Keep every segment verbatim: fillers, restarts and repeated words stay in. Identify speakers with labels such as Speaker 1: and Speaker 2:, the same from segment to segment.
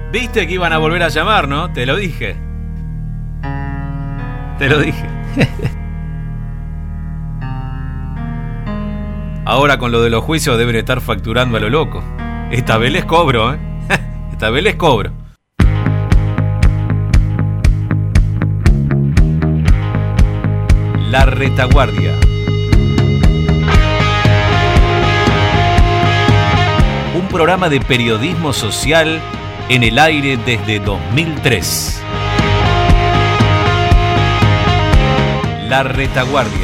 Speaker 1: Viste que iban a volver a llamar, ¿no? Te lo dije. Te lo dije. Ahora con lo de los juicios deben estar facturando a lo loco. Esta vez les cobro, ¿eh? Esta vez les cobro. La Retaguardia. Un programa de periodismo social en el aire desde dos mil tres. La Retaguardia.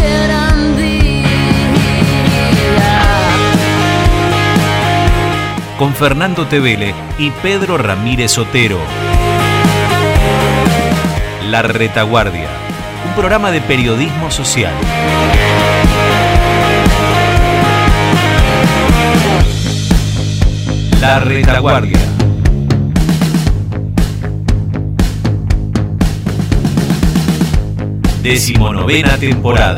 Speaker 1: Con Fernando Tevele y Pedro Ramírez Otero. La Retaguardia. Un programa de periodismo social. La Retaguardia. Decimonovena temporada.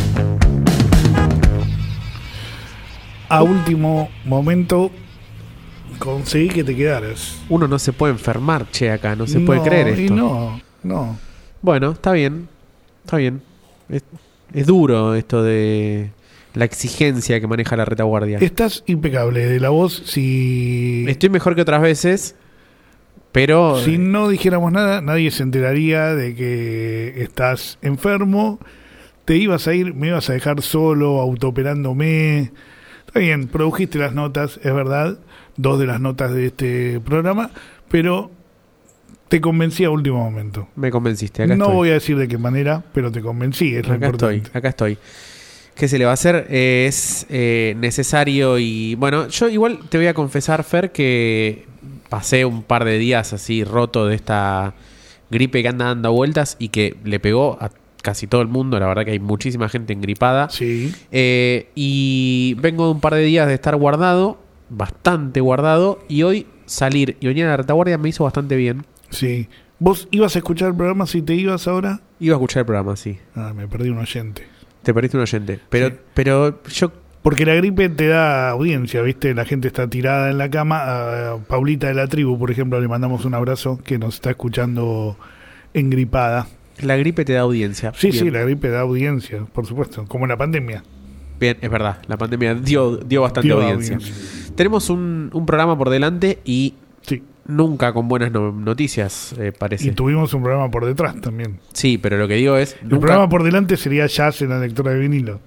Speaker 2: A último momento conseguí que te quedaras.
Speaker 3: Uno no se puede enfermar, che, acá. No se puede
Speaker 2: No,
Speaker 3: creer esto.
Speaker 2: Y no, no.
Speaker 3: Bueno, está bien. Está bien. Es, es duro esto de la exigencia que maneja la Retaguardia.
Speaker 2: Estás impecable de la voz. Si
Speaker 3: Estoy mejor que otras veces, pero...
Speaker 2: si no dijéramos nada, nadie se enteraría de que estás enfermo. Te ibas a ir, me ibas a dejar solo, autooperándome. Está bien, produjiste las notas, es verdad, dos de las notas de este programa, pero te convencí a último momento.
Speaker 3: Me convenciste, acá
Speaker 2: No
Speaker 3: estoy.
Speaker 2: voy a decir de qué manera, pero te convencí, es lo
Speaker 3: Acá
Speaker 2: importante.
Speaker 3: estoy, acá estoy. ¿Qué se le va a hacer? Eh, es eh, necesario y... Bueno, yo igual te voy a confesar, Fer, que pasé un par de días así roto de esta gripe que anda dando vueltas y que le pegó a casi todo el mundo. La verdad que hay muchísima gente engripada.
Speaker 2: Sí.
Speaker 3: Eh, y vengo de un par de días de estar guardado, bastante guardado, y hoy salir y venir a la Retaguardia me hizo bastante bien.
Speaker 2: Sí. ¿Vos ibas a escuchar el programa si te ibas ahora?
Speaker 3: Iba a escuchar el programa, sí.
Speaker 2: Ah, me perdí un oyente.
Speaker 3: Te perdiste un oyente. Pero,
Speaker 2: Sí.
Speaker 3: pero yo...
Speaker 2: Porque la gripe te da audiencia, ¿viste? La gente está tirada en la cama. A Paulita de la tribu, por ejemplo, le mandamos un abrazo, que nos está escuchando engripada.
Speaker 3: La gripe te da audiencia.
Speaker 2: Sí,
Speaker 3: Bien.
Speaker 2: sí, la gripe da audiencia, por supuesto, como la pandemia.
Speaker 3: Bien, es verdad. La pandemia dio, dio bastante
Speaker 2: Dio
Speaker 3: audiencia.
Speaker 2: audiencia.
Speaker 3: Tenemos un, un programa por delante y
Speaker 2: Sí.
Speaker 3: nunca con buenas no- noticias, eh, parece.
Speaker 2: Y tuvimos un programa por detrás también.
Speaker 3: Sí, pero lo que digo es...
Speaker 2: El
Speaker 3: Nunca,
Speaker 2: programa por delante sería Jazz en la lectora de vinilo.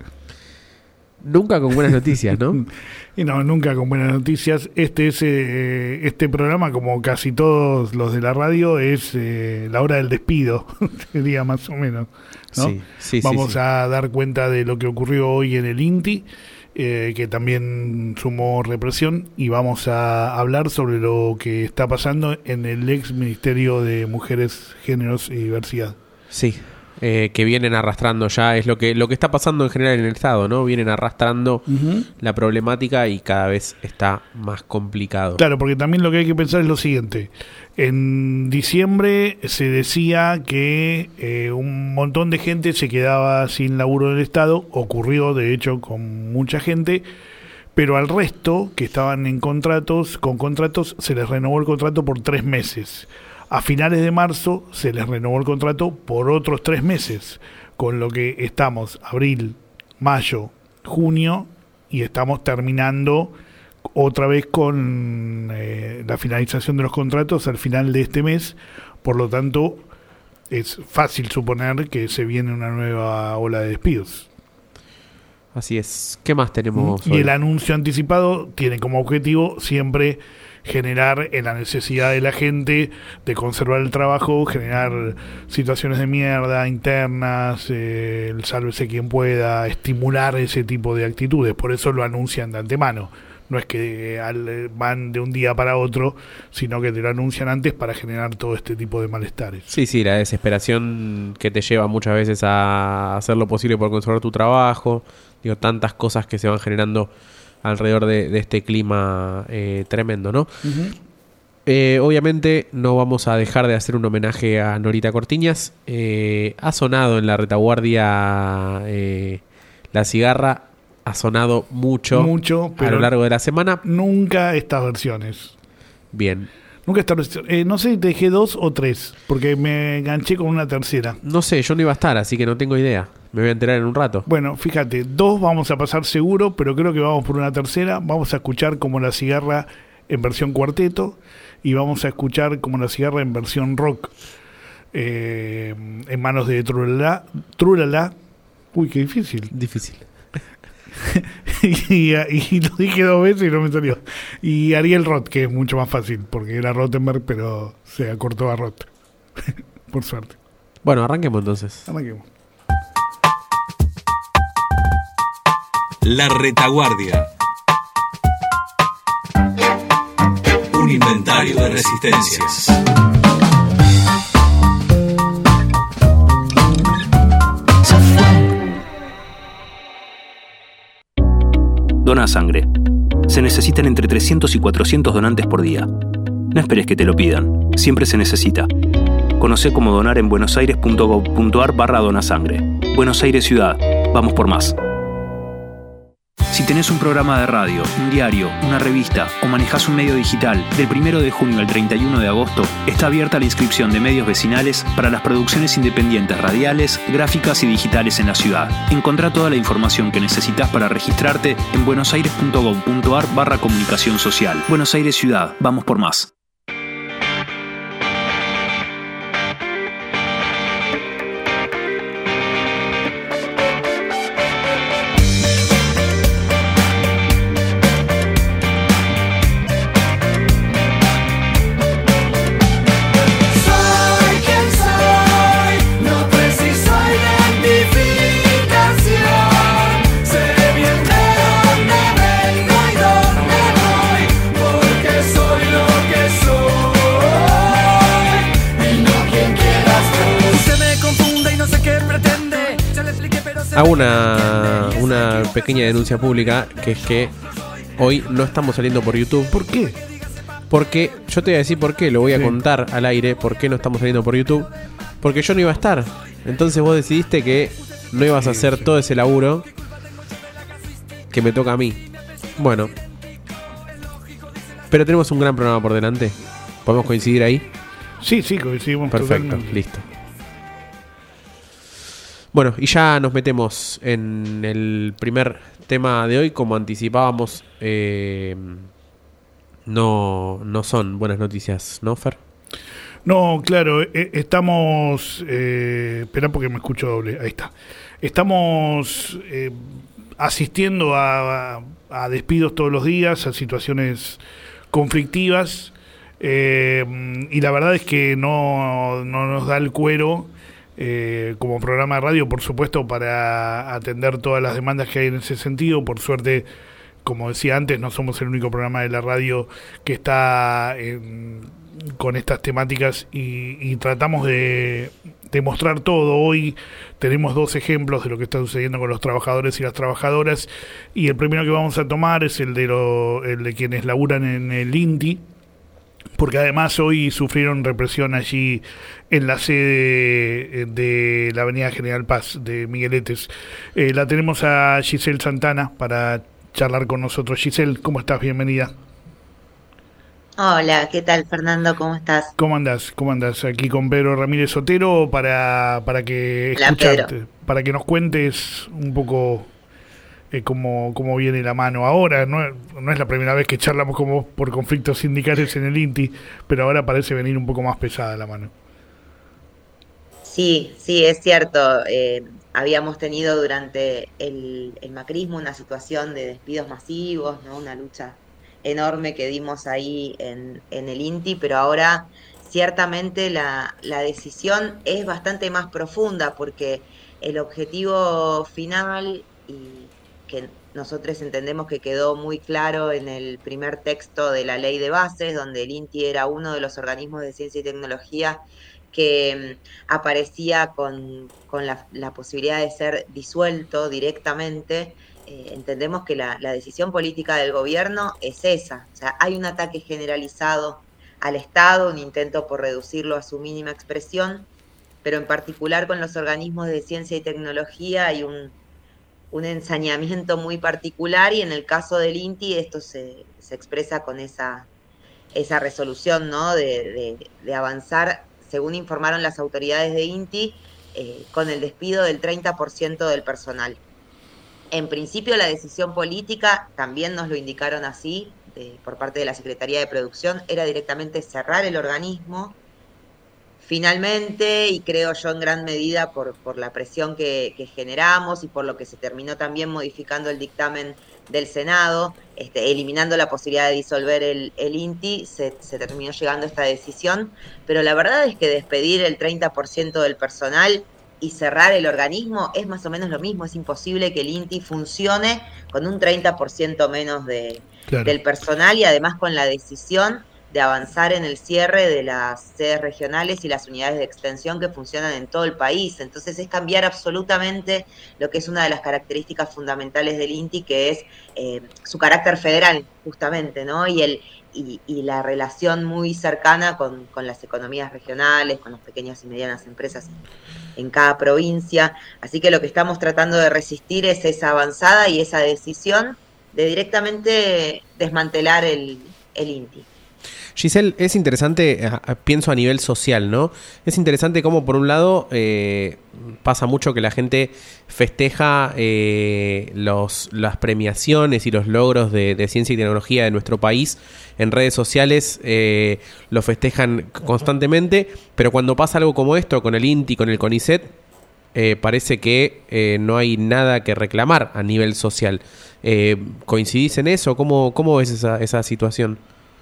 Speaker 3: nunca con buenas noticias, ¿no?
Speaker 2: Y no, nunca con buenas noticias. Este es eh, este programa, como casi todos los de la radio, es eh, la hora del despido, sería más o menos, ¿no?
Speaker 3: Sí, sí,
Speaker 2: Vamos
Speaker 3: sí, sí.
Speaker 2: a dar cuenta de lo que ocurrió hoy en el INTI, eh, que también sumó represión, y vamos a hablar sobre lo que está pasando en el ex Ministerio de Mujeres, Géneros y Diversidad.
Speaker 3: Sí, eh, que vienen arrastrando ya, es lo que lo que está pasando en general en el Estado, ¿no? Vienen arrastrando la problemática y cada vez está más complicado.
Speaker 2: Claro, porque también lo que hay que pensar es lo siguiente. En diciembre se decía que eh, un montón de gente se quedaba sin laburo del Estado, ocurrió de hecho con mucha gente, pero al resto que estaban en contratos, con contratos, se les renovó el contrato por tres meses. A finales de marzo se les renovó el contrato por otros tres meses, con lo que estamos abril, mayo, junio y estamos terminando otra vez con eh, la finalización de los contratos al final de este mes. Por lo tanto, es fácil suponer que se viene una nueva ola de despidos.
Speaker 3: Así es. ¿Qué más tenemos
Speaker 2: Y
Speaker 3: hoy?
Speaker 2: el anuncio anticipado tiene como objetivo siempre generar en la necesidad de la gente de conservar el trabajo, generar situaciones de mierda internas, eh, el sálvese quien pueda, estimular ese tipo de actitudes. Por eso lo anuncian de antemano. No es que eh, al, van de un día para otro, sino que te lo anuncian antes para generar todo este tipo de malestares.
Speaker 3: Sí, sí, la desesperación que te lleva muchas veces a hacer lo posible por conservar tu trabajo. Digo, tantas cosas que se van generando alrededor de, de este clima eh, tremendo, ¿no?
Speaker 2: Uh-huh.
Speaker 3: Eh, obviamente no vamos a dejar de hacer un homenaje a Norita Cortiñas. Eh, ha sonado en la Retaguardia eh, la cigarra, ha sonado mucho,
Speaker 2: Mucho,
Speaker 3: a
Speaker 2: pero
Speaker 3: lo largo de la semana.
Speaker 2: nunca estas versiones.
Speaker 3: Bien.
Speaker 2: Nunca estableció. Eh, no sé si te dejé dos o tres, porque me enganché con una tercera.
Speaker 3: No sé, yo no iba a estar, así que no tengo idea. Me voy a enterar en un rato.
Speaker 2: Bueno, fíjate, dos vamos a pasar seguro, pero creo que vamos por una tercera. Vamos a escuchar Como la cigarra en versión cuarteto y vamos a escuchar Como la cigarra en versión rock. Eh, en manos de Trulala. Trulala. Uy, qué difícil.
Speaker 3: Difícil.
Speaker 2: y, y lo dije dos veces y no me salió. Y Ariel Roth, que es mucho más fácil, porque era Rothenberg, pero se acortó a Roth. Por suerte.
Speaker 3: Bueno, arranquemos entonces.
Speaker 2: Arranquemos.
Speaker 4: La retaguardia. Un inventario de resistencias.
Speaker 5: Dona sangre. Se necesitan entre trescientos y cuatrocientos donantes por día. No esperes que te lo pidan. Siempre se necesita. Conocé cómo donar en buenosaires.gov.ar barra donasangre. Buenos Aires Ciudad. Vamos por más. Si tenés un programa de radio, un diario, una revista o manejás un medio digital, del primero de junio al treinta y uno de agosto está abierta la inscripción de medios vecinales para las producciones independientes radiales, gráficas y digitales en la ciudad. Encontrá toda la información que necesitas para registrarte en buenosaires.gov.ar barra comunicación social. Buenos Aires Ciudad. Vamos por más.
Speaker 3: Hago una, una pequeña denuncia pública, que es que hoy no estamos saliendo por YouTube.
Speaker 2: ¿Por qué?
Speaker 3: Porque, yo te voy a decir por qué, lo voy a
Speaker 2: Sí.
Speaker 3: contar al aire, por qué no estamos saliendo por YouTube. Porque yo no iba a estar. Entonces vos decidiste que no ibas a hacer todo ese laburo que me toca a mí. Bueno. Pero tenemos un gran programa por delante. ¿Podemos coincidir ahí?
Speaker 2: Sí, sí, coincidimos.
Speaker 3: Perfecto,
Speaker 2: totalmente.
Speaker 3: listo. Bueno, y ya nos metemos en el primer tema de hoy. Como anticipábamos, eh, no, no son buenas noticias, ¿no, Fer?
Speaker 2: No, claro, eh, estamos... Eh, espera porque me escucho doble, ahí está. Estamos eh, asistiendo a, a, a despidos todos los días, a situaciones conflictivas, eh, y la verdad es que no, no nos da el cuero eh, como programa de radio, por supuesto, para atender todas las demandas que hay en ese sentido. Por suerte, como decía antes, no somos el único programa de la radio que está en, con estas temáticas y, y tratamos de, de mostrar todo. Hoy tenemos dos ejemplos de lo que está sucediendo con los trabajadores y las trabajadoras, y el primero que vamos a tomar es el de, lo, el de quienes laburan en el INTI, porque además hoy sufrieron represión allí en la sede de la Avenida General Paz de Migueletes. Eh, la tenemos a Giselle Santana para charlar con nosotros. Giselle, ¿cómo estás? Bienvenida.
Speaker 6: Hola, ¿qué tal, Fernando? ¿Cómo estás?
Speaker 2: ¿Cómo andás? ¿Cómo andás? Aquí con Pedro Ramírez Otero para, para que
Speaker 6: Hola,
Speaker 2: escucharte,
Speaker 6: Pedro.
Speaker 2: para que nos cuentes un poco eh, cómo, cómo viene la mano ahora. No, no es la primera vez que charlamos como por conflictos sindicales en el INTI, pero ahora parece venir un poco más pesada la mano.
Speaker 6: Sí, sí, es cierto. Eh, habíamos tenido durante el, el macrismo una situación de despidos masivos, ¿no? Una lucha enorme que dimos ahí en, en el INTI, pero ahora ciertamente la, la decisión es bastante más profunda, porque el objetivo final, y que nosotros entendemos que quedó muy claro en el primer texto de la ley de bases, donde el INTI era uno de los organismos de ciencia y tecnología que mm, aparecía con, con la, la posibilidad de ser disuelto directamente. Eh, entendemos que la, la decisión política del gobierno es esa. O sea, hay un ataque generalizado al Estado, un intento por reducirlo a su mínima expresión, pero en particular con los organismos de ciencia y tecnología hay un, un ensañamiento muy particular, y en el caso del INTI esto se, se expresa con esa esa resolución, ¿no? de, de, de avanzar, según informaron las autoridades de INTI, eh, con el despido del treinta por ciento del personal. En principio la decisión política, también nos lo indicaron así, de, por parte de la Secretaría de Producción, era directamente cerrar el organismo. Finalmente, y creo yo en gran medida por, por la presión que, que generamos y por lo que se terminó también modificando el dictamen del Senado, este, eliminando la posibilidad de disolver el, el INTI, se, se terminó llegando a esta decisión, pero la verdad es que despedir el treinta por ciento del personal y cerrar el organismo es más o menos lo mismo. Es imposible que el INTI funcione con un treinta por ciento menos de, claro. del personal, y además con la decisión de avanzar en el cierre de las sedes regionales y las unidades de extensión que funcionan en todo el país. Entonces es cambiar absolutamente lo que es una de las características fundamentales del INTI, que es eh, su carácter federal, justamente, ¿no? Y el y, y la relación muy cercana con, con las economías regionales, con las pequeñas y medianas empresas en, en cada provincia. Así que lo que estamos tratando de resistir es esa avanzada y esa decisión de directamente desmantelar el, el INTI.
Speaker 3: Giselle, es interesante, pienso a nivel social, ¿no? Es interesante cómo, por un lado, eh, pasa mucho que la gente festeja eh, los, las premiaciones y los logros de, de ciencia y tecnología de nuestro país en redes sociales, eh, lo festejan constantemente, pero cuando pasa algo como esto, con el INTI, con el CONICET, eh, parece que eh, no hay nada que reclamar a nivel social. Eh, ¿Coincidís en eso? ¿Cómo, cómo ves esa, esa situación?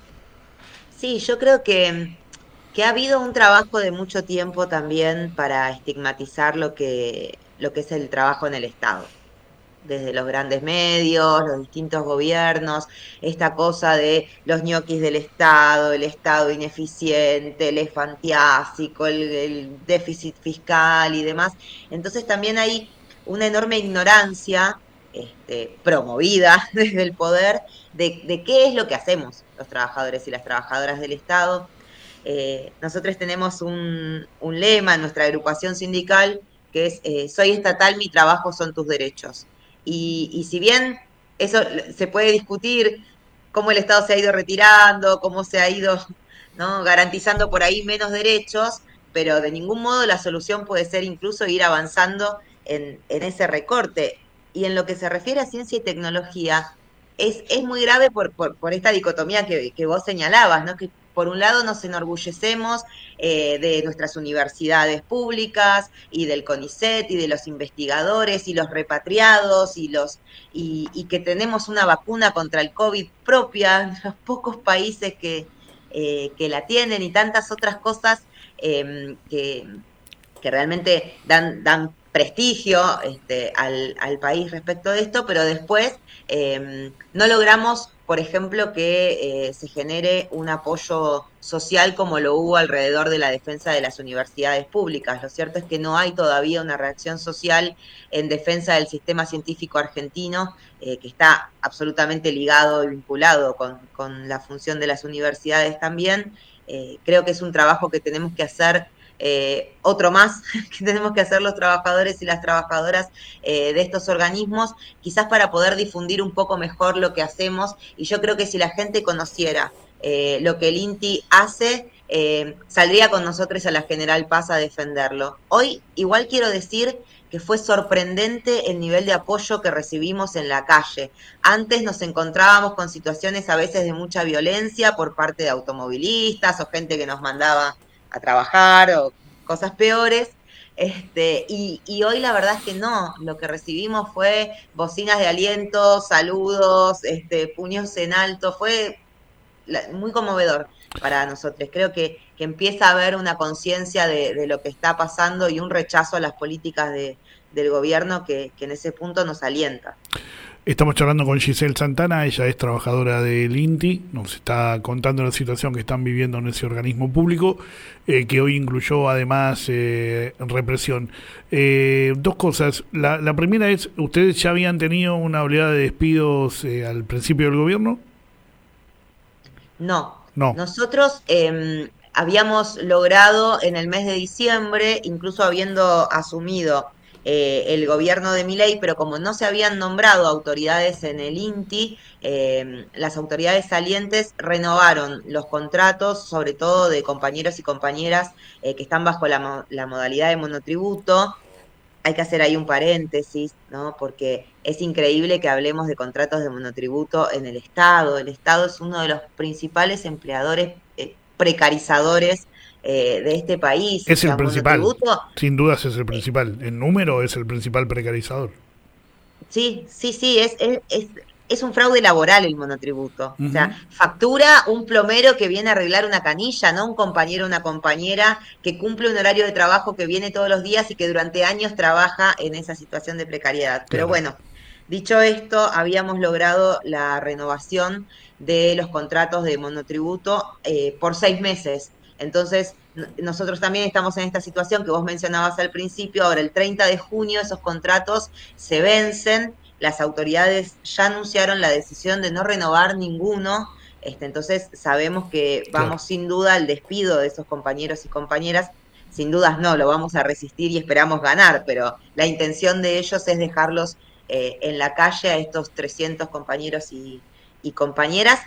Speaker 6: Sí, yo creo que, que ha habido un trabajo de mucho tiempo también para estigmatizar lo que, lo que es el trabajo en el Estado. Desde los grandes medios, los distintos gobiernos, esta cosa de los ñoquis del Estado, el Estado ineficiente, el esfantiásico, el, el déficit fiscal y demás. Entonces también hay una enorme ignorancia Este, promovida desde el poder de, de qué es lo que hacemos los trabajadores y las trabajadoras del Estado. Eh, nosotros tenemos un, un lema en nuestra agrupación sindical que es eh, soy estatal, mi trabajo son tus derechos. Y, y si bien eso se puede discutir, cómo el Estado se ha ido retirando, cómo se ha ido, ¿no?, garantizando por ahí menos derechos, pero de ningún modo la solución puede ser incluso ir avanzando en, en ese recorte. Y en lo que se refiere a ciencia y tecnología, es, es muy grave por, por, por esta dicotomía que, que vos señalabas, ¿no? Que por un lado nos enorgullecemos eh, de nuestras universidades públicas y del CONICET y de los investigadores y los repatriados y, los, y, y que tenemos una vacuna contra el COVID propia, los pocos países que, eh, que la tienen y tantas otras cosas eh, que, que realmente dan... dan prestigio este, al, al país respecto de esto, pero después eh, no logramos, por ejemplo, que eh, se genere un apoyo social como lo hubo alrededor de la defensa de las universidades públicas. Lo cierto es que no hay todavía una reacción social en defensa del sistema científico argentino, eh, que está absolutamente ligado y vinculado con, con la función de las universidades también. Eh, creo que es un trabajo que tenemos que hacer. Eh, otro más que tenemos que hacer los trabajadores y las trabajadoras eh, de estos organismos, quizás para poder difundir un poco mejor lo que hacemos. Y yo creo que si la gente conociera eh, lo que el INTI hace, eh, saldría con nosotros a la General Paz a defenderlo. Hoy igual quiero decir que fue sorprendente el nivel de apoyo que recibimos en la calle. Antes nos encontrábamos con situaciones a veces de mucha violencia por parte de automovilistas o gente que nos mandaba a trabajar o cosas peores, este, y, y hoy la verdad es que no, lo que recibimos fue bocinas de aliento, saludos, este, puños en alto, fue la, muy conmovedor para nosotros. Creo que, que empieza a haber una conciencia de, de lo que está pasando y un rechazo a las políticas de, del gobierno que, que en ese punto nos alienta.
Speaker 2: Estamos charlando con Giselle Santana, ella es trabajadora del INTI, nos está contando la situación que están viviendo en ese organismo público, eh, que hoy incluyó además eh, represión. Eh, dos cosas, la, la primera es, ¿ustedes ya habían tenido una oleada de despidos eh, al principio del gobierno?
Speaker 6: No,
Speaker 2: no.
Speaker 6: Nosotros eh, habíamos logrado en el mes de diciembre, incluso habiendo asumido eh, el gobierno de Milei, pero como no se habían nombrado autoridades en el INTI, eh, las autoridades salientes renovaron los contratos, sobre todo de compañeros y compañeras eh, que están bajo la, mo- la modalidad de monotributo. Hay que hacer ahí un paréntesis, ¿no? Porque es increíble que hablemos de contratos de monotributo en el Estado. El Estado es uno de los principales empleadores eh, precarizadores eh, de este país.
Speaker 2: Es
Speaker 6: O sea,
Speaker 2: el principal,
Speaker 6: monotributo,
Speaker 2: sin dudas es el
Speaker 6: eh,
Speaker 2: principal. En número es el principal precarizador.
Speaker 6: sí, sí, sí, es, es, es, es un fraude laboral el monotributo. O
Speaker 2: Ujú.
Speaker 6: sea, factura un plomero que viene a arreglar una canilla, no un compañero o una compañera que cumple un horario de trabajo que viene todos los días y que durante años trabaja en esa situación de precariedad. Pero
Speaker 2: Claro.
Speaker 6: bueno, dicho esto, habíamos logrado la renovación de los contratos de monotributo eh, por seis meses. Entonces, n- nosotros también estamos en esta situación que vos mencionabas al principio. Ahora, el treinta de junio, esos contratos se vencen. Las autoridades ya anunciaron la decisión de no renovar ninguno. Este, entonces, sabemos que
Speaker 2: Claro.
Speaker 6: vamos sin duda al despido de esos compañeros y compañeras. Sin dudas no, lo vamos a resistir y esperamos ganar, pero la intención de ellos es dejarlos eh, en la calle a estos trescientos compañeros y, y compañeras,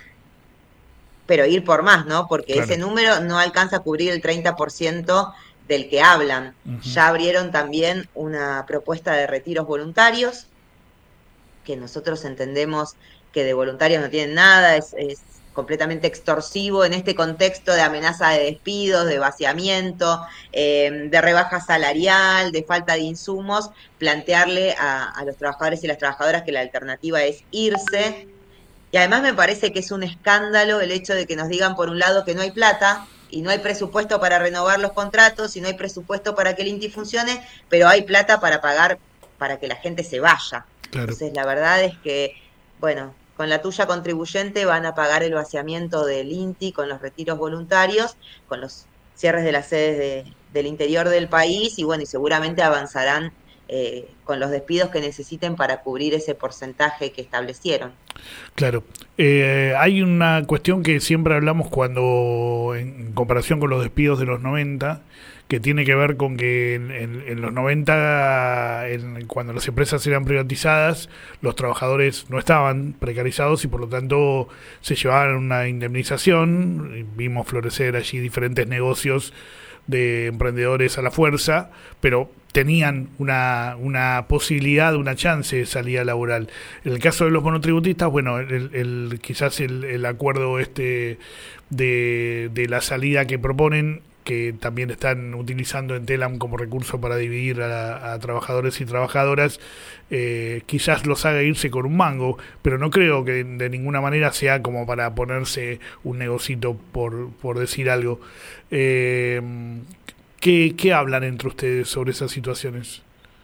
Speaker 6: pero ir por más, ¿no? Porque
Speaker 2: Claro.
Speaker 6: ese número no alcanza a cubrir el treinta por ciento del que hablan.
Speaker 2: Ujú.
Speaker 6: Ya abrieron también una propuesta de retiros voluntarios, que nosotros entendemos que de voluntarios no tienen nada, es, es completamente extorsivo en este contexto de amenaza de despidos, de vaciamiento, eh, de rebaja salarial, de falta de insumos, plantearle a, a los trabajadores y las trabajadoras que la alternativa es irse. Y además me parece que es un escándalo el hecho de que nos digan por un lado que no hay plata y no hay presupuesto para renovar los contratos y no hay presupuesto para que el INTI funcione, pero hay plata para pagar para que la gente se vaya.
Speaker 2: Claro.
Speaker 6: Entonces la verdad es que, bueno, con la tuya contribuyente van a pagar el vaciamiento del INTI con los retiros voluntarios, con los cierres de las sedes de, del interior del país y bueno, y seguramente avanzarán eh, con los despidos que necesiten para cubrir ese porcentaje que establecieron.
Speaker 2: Claro. Eh, hay una cuestión que siempre hablamos cuando, en comparación con los despidos de los noventa, que tiene que ver con que en, en, en los noventa, en, cuando las empresas eran privatizadas, los trabajadores no estaban precarizados y por lo tanto se llevaban una indemnización. Vimos florecer allí diferentes negocios de emprendedores a la fuerza, pero tenían una, una posibilidad, una chance de salida laboral. En el caso de los monotributistas, bueno, el, el, quizás el, el acuerdo este de, de la salida que proponen, que también están utilizando en Telam como recurso para dividir a, a trabajadores y trabajadoras, eh, quizás los haga irse con un mango, pero no creo que de ninguna manera sea como para ponerse un negocito por, por decir algo. Eh, ¿qué, ¿Qué hablan entre ustedes sobre esas situaciones?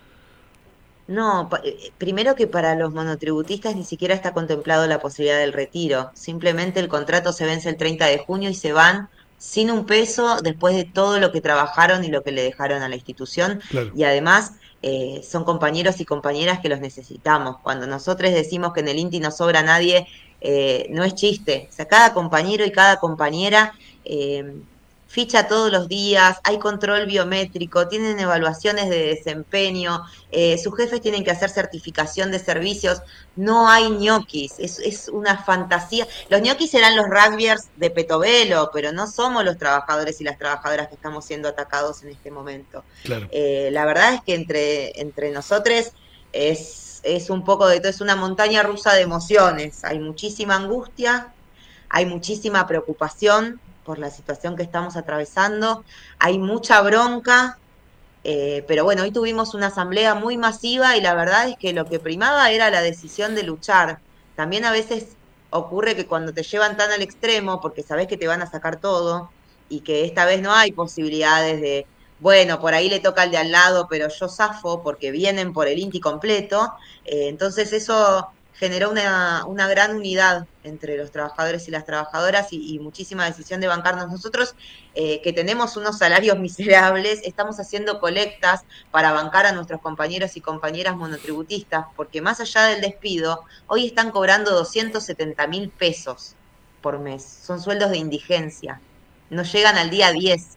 Speaker 6: No, pa- eh, primero que para los monotributistas ni siquiera está contemplado la posibilidad del retiro. Simplemente el contrato se vence el treinta de junio y se van sin un peso después de todo lo que trabajaron y lo que le dejaron a la institución.
Speaker 2: Claro.
Speaker 6: Y además eh, son compañeros y compañeras que los necesitamos. Cuando nosotros decimos que en el INTI no sobra nadie, eh, no es chiste. O sea, cada compañero y cada compañera eh, ficha todos los días, hay control biométrico, tienen evaluaciones de desempeño, eh, sus jefes tienen que hacer certificación de servicios, no hay ñoquis, es, es una fantasía. Los ñoquis serán los rugbyers de Petovelo, pero no somos los trabajadores y las trabajadoras que estamos siendo atacados en este momento.
Speaker 2: Claro.
Speaker 6: Eh, la verdad es que entre, entre nosotros es, es un poco de todo, es una montaña rusa de emociones, hay muchísima angustia, hay muchísima preocupación por la situación que estamos atravesando, hay mucha bronca, eh, pero bueno, hoy tuvimos una asamblea muy masiva y la verdad es que lo que primaba era la decisión de luchar. También a veces ocurre que cuando te llevan tan al extremo, porque sabés que te van a sacar todo y que esta vez no hay posibilidades de, bueno, por ahí le toca al de al lado, pero yo zafo porque vienen por el INTI completo, eh, entonces eso generó una, una gran unidad entre los trabajadores y las trabajadoras y, y muchísima decisión de bancarnos. Nosotros, eh, que tenemos unos salarios miserables, estamos haciendo colectas para bancar a nuestros compañeros y compañeras monotributistas, porque más allá del despido, hoy están cobrando doscientos setenta mil pesos por mes. Son sueldos de indigencia. No llegan al día diez.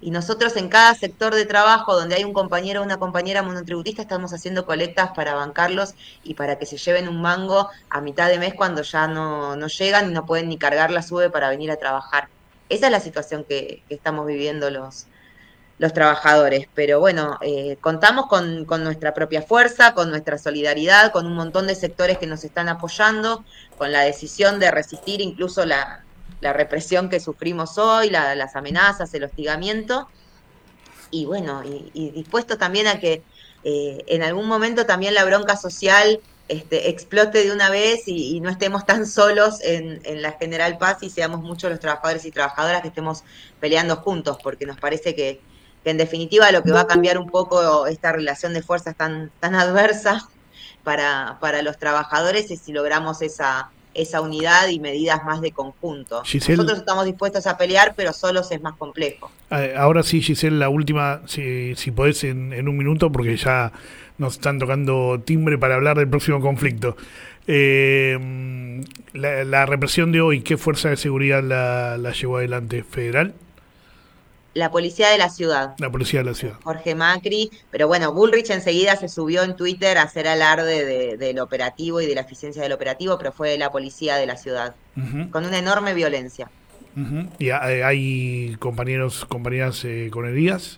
Speaker 6: Y nosotros en cada sector de trabajo donde hay un compañero o una compañera monotributista estamos haciendo colectas para bancarlos y para que se lleven un mango a mitad de mes cuando ya no, no llegan y no pueden ni cargar la sube para venir a trabajar. Esa es la situación que, que estamos viviendo los, los trabajadores. Pero bueno, eh, contamos con, con nuestra propia fuerza, con nuestra solidaridad, con un montón de sectores que nos están apoyando, con la decisión de resistir incluso la... la represión que sufrimos hoy, la, las amenazas, el hostigamiento, y bueno, y, y dispuestos también a que eh, en algún momento también la bronca social este, explote de una vez y, y no estemos tan solos en, en la General Paz y seamos muchos los trabajadores y trabajadoras que estemos peleando juntos, porque nos parece que, que en definitiva lo que va a cambiar un poco esta relación de fuerzas tan, tan adversa para, para los trabajadores es si logramos esa... esa unidad y medidas más de conjunto.
Speaker 2: Giselle,
Speaker 6: nosotros estamos dispuestos a pelear, pero solos es más complejo.
Speaker 2: Ahora sí, Giselle, la última, si, si podés en, en un minuto, porque ya nos están tocando timbre para hablar del próximo conflicto. Eh, la, la represión de hoy, ¿qué fuerza de seguridad la, la llevó adelante? ¿Federal?
Speaker 6: La policía de la ciudad.
Speaker 2: La policía de la ciudad.
Speaker 6: Jorge Macri, pero bueno, Bullrich enseguida se subió en Twitter a hacer alarde de, del operativo y de la eficiencia del operativo, pero fue la policía de la ciudad, uh-huh. con una enorme violencia.
Speaker 2: Uh-huh. ¿Y hay compañeros, compañeras eh, con heridas?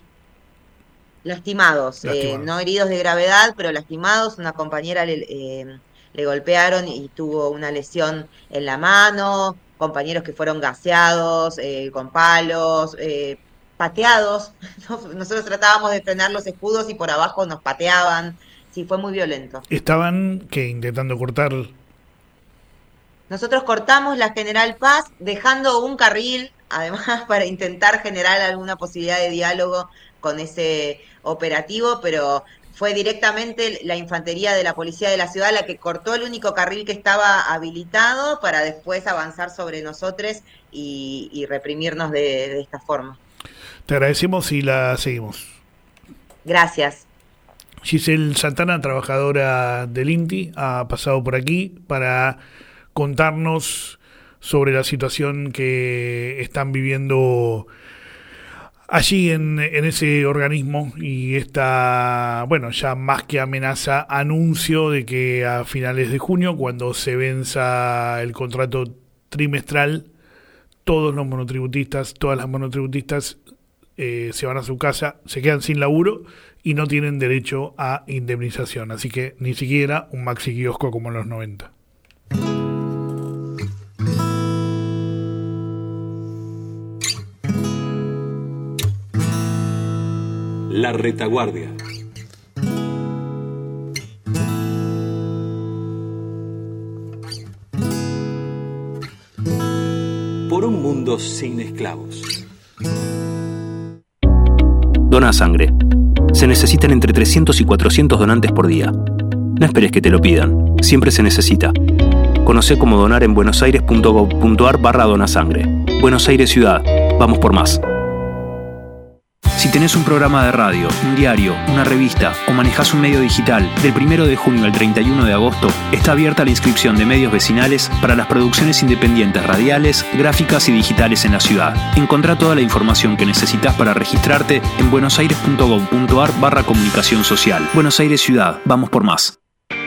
Speaker 6: Lastimados,
Speaker 2: lastimados.
Speaker 6: Eh, no heridos de gravedad, pero lastimados. Una compañera le, eh, le golpearon y tuvo una lesión en la mano, compañeros que fueron gaseados, eh, con palos, eh, pateados. Nosotros tratábamos de frenar los escudos y por abajo nos pateaban. Sí, fue muy violento.
Speaker 2: ¿Estaban qué, intentando cortar?
Speaker 6: Nosotros cortamos la General Paz dejando un carril, además, para intentar generar alguna posibilidad de diálogo con ese operativo, pero fue directamente la infantería de la policía de la ciudad la que cortó el único carril que estaba habilitado para después avanzar sobre nosotros y, y reprimirnos de, de esta forma.
Speaker 2: Te agradecemos y la seguimos.
Speaker 6: Gracias.
Speaker 2: Giselle Santana, trabajadora del INTI, ha pasado por aquí para contarnos sobre la situación que están viviendo allí en, en ese organismo y esta, bueno, ya más que amenaza, anuncio de que a finales de junio, cuando se venza el contrato trimestral, todos los monotributistas, todas las monotributistas eh, se van a su casa, se quedan sin laburo y no tienen derecho a indemnización, así que ni siquiera un maxi kiosco como en los noventa.
Speaker 4: La retaguardia. Por un mundo sin esclavos.
Speaker 5: Dona sangre. Se necesitan entre trescientos y cuatrocientos donantes por día. No esperes que te lo pidan. Siempre se necesita. Conoce cómo donar en buenosaires.gov.ar barra donasangre. Buenos Aires Ciudad. Vamos por más. Si tenés un programa de radio, un diario, una revista o manejás un medio digital, del primero de junio al treinta y uno de agosto está abierta la inscripción de medios vecinales para las producciones independientes radiales, gráficas y digitales en la ciudad. Encontrá toda la información que necesitas para registrarte en buenosaires.gov.ar barra comunicación social. Buenos Aires Ciudad, vamos por más.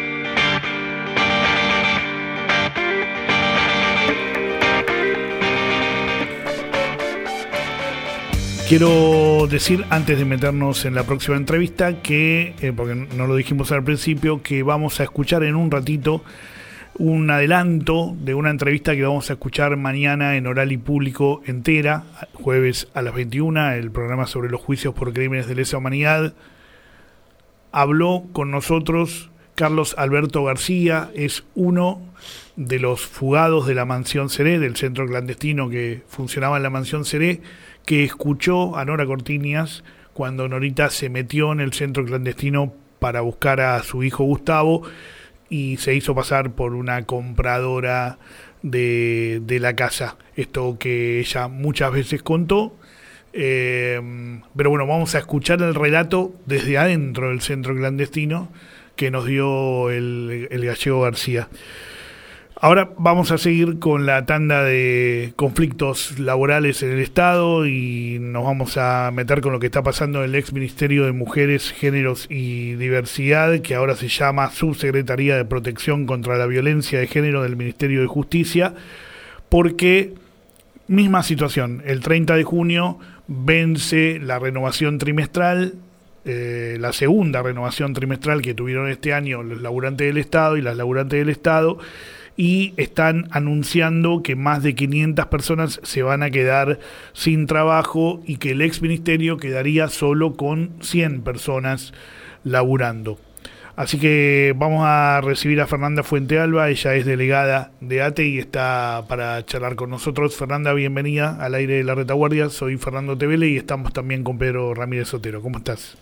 Speaker 2: Quiero decir, antes de meternos en la próxima entrevista, que, eh, porque no lo dijimos al principio, que vamos a escuchar en un ratito un adelanto de una entrevista que vamos a escuchar mañana en Oral y Público entera, jueves a las veintiuna, el programa sobre los juicios por crímenes de lesa humanidad. Habló con nosotros Carlos Alberto García, es uno de los fugados de la Mansión Seré, del centro clandestino que funcionaba en la Mansión Seré, que escuchó a Nora Cortiñas cuando Norita se metió en el centro clandestino para buscar a su hijo Gustavo y se hizo pasar por una compradora de, de la casa. Esto que ella muchas veces contó. Eh, pero bueno, vamos a escuchar el relato desde adentro del centro clandestino que nos dio el, el gallego García. Ahora vamos a seguir con la tanda de conflictos laborales en el Estado y nos vamos a meter con lo que está pasando en el ex Ministerio de Mujeres, Géneros y Diversidad, que ahora se llama Subsecretaría de Protección contra la Violencia de Género del Ministerio de Justicia, porque misma situación, el treinta de junio vence la renovación trimestral, eh, la segunda renovación trimestral que tuvieron este año los laburantes del Estado y las laburantes del Estado, y están anunciando que más de quinientas personas se van a quedar sin trabajo y que el ex ministerio quedaría solo con cien personas laburando. Así que vamos a recibir a Fernanda Fuentealba, ella es delegada de A T E y está para charlar con nosotros. Fernanda, bienvenida al aire de la Retaguardia, soy Fernando Tevele y estamos también con Pedro Ramírez Otero. ¿Cómo estás?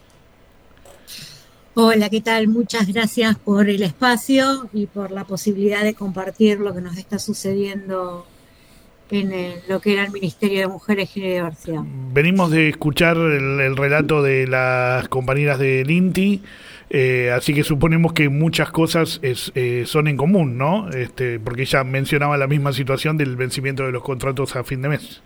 Speaker 7: Hola, ¿qué tal? Muchas gracias por el espacio y por la posibilidad de compartir lo que nos está sucediendo en el, lo que era el Ministerio de Mujeres, Género y Diversidad.
Speaker 2: Venimos de escuchar el, el relato de las compañeras del INTI, eh, así que suponemos que muchas cosas es, eh, son en común, ¿no? Este, porque ella mencionaba la misma situación del vencimiento de los contratos a fin de mes.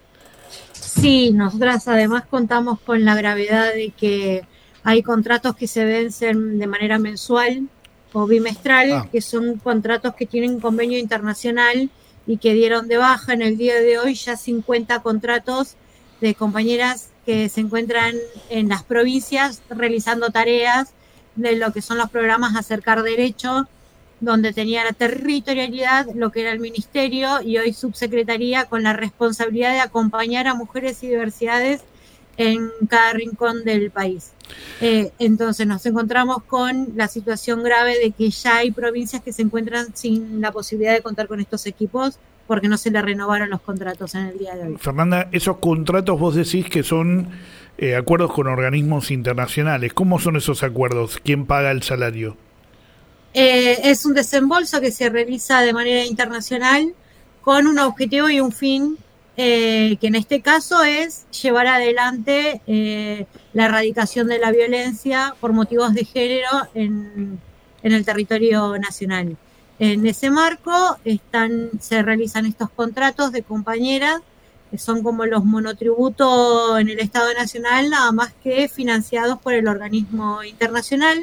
Speaker 7: Sí, nosotras además contamos con la gravedad de que hay contratos que se vencen de manera mensual o bimestral, ah. que son contratos que tienen convenio internacional y que dieron de baja en el día de hoy ya cincuenta contratos de compañeras que se encuentran en las provincias realizando tareas de lo que son los programas Acercar Derecho, donde tenía la territorialidad lo que era el ministerio y hoy subsecretaría con la responsabilidad de acompañar a mujeres y diversidades en cada rincón del país. Eh, entonces nos encontramos con la situación grave de que ya hay provincias que se encuentran sin la posibilidad de contar con estos equipos porque no se le renovaron los contratos en el día de hoy.
Speaker 2: Fernanda, esos contratos vos decís que son eh, acuerdos con organismos internacionales. ¿Cómo son esos acuerdos? ¿Quién paga el salario?
Speaker 7: Eh, es un desembolso que se realiza de manera internacional con un objetivo y un fin, Eh, que en este caso es llevar adelante eh, la erradicación de la violencia por motivos de género en, en el territorio nacional. En ese marco están, se realizan estos contratos de compañeras, que son como los monotributos en el Estado Nacional, nada más que financiados por el organismo internacional.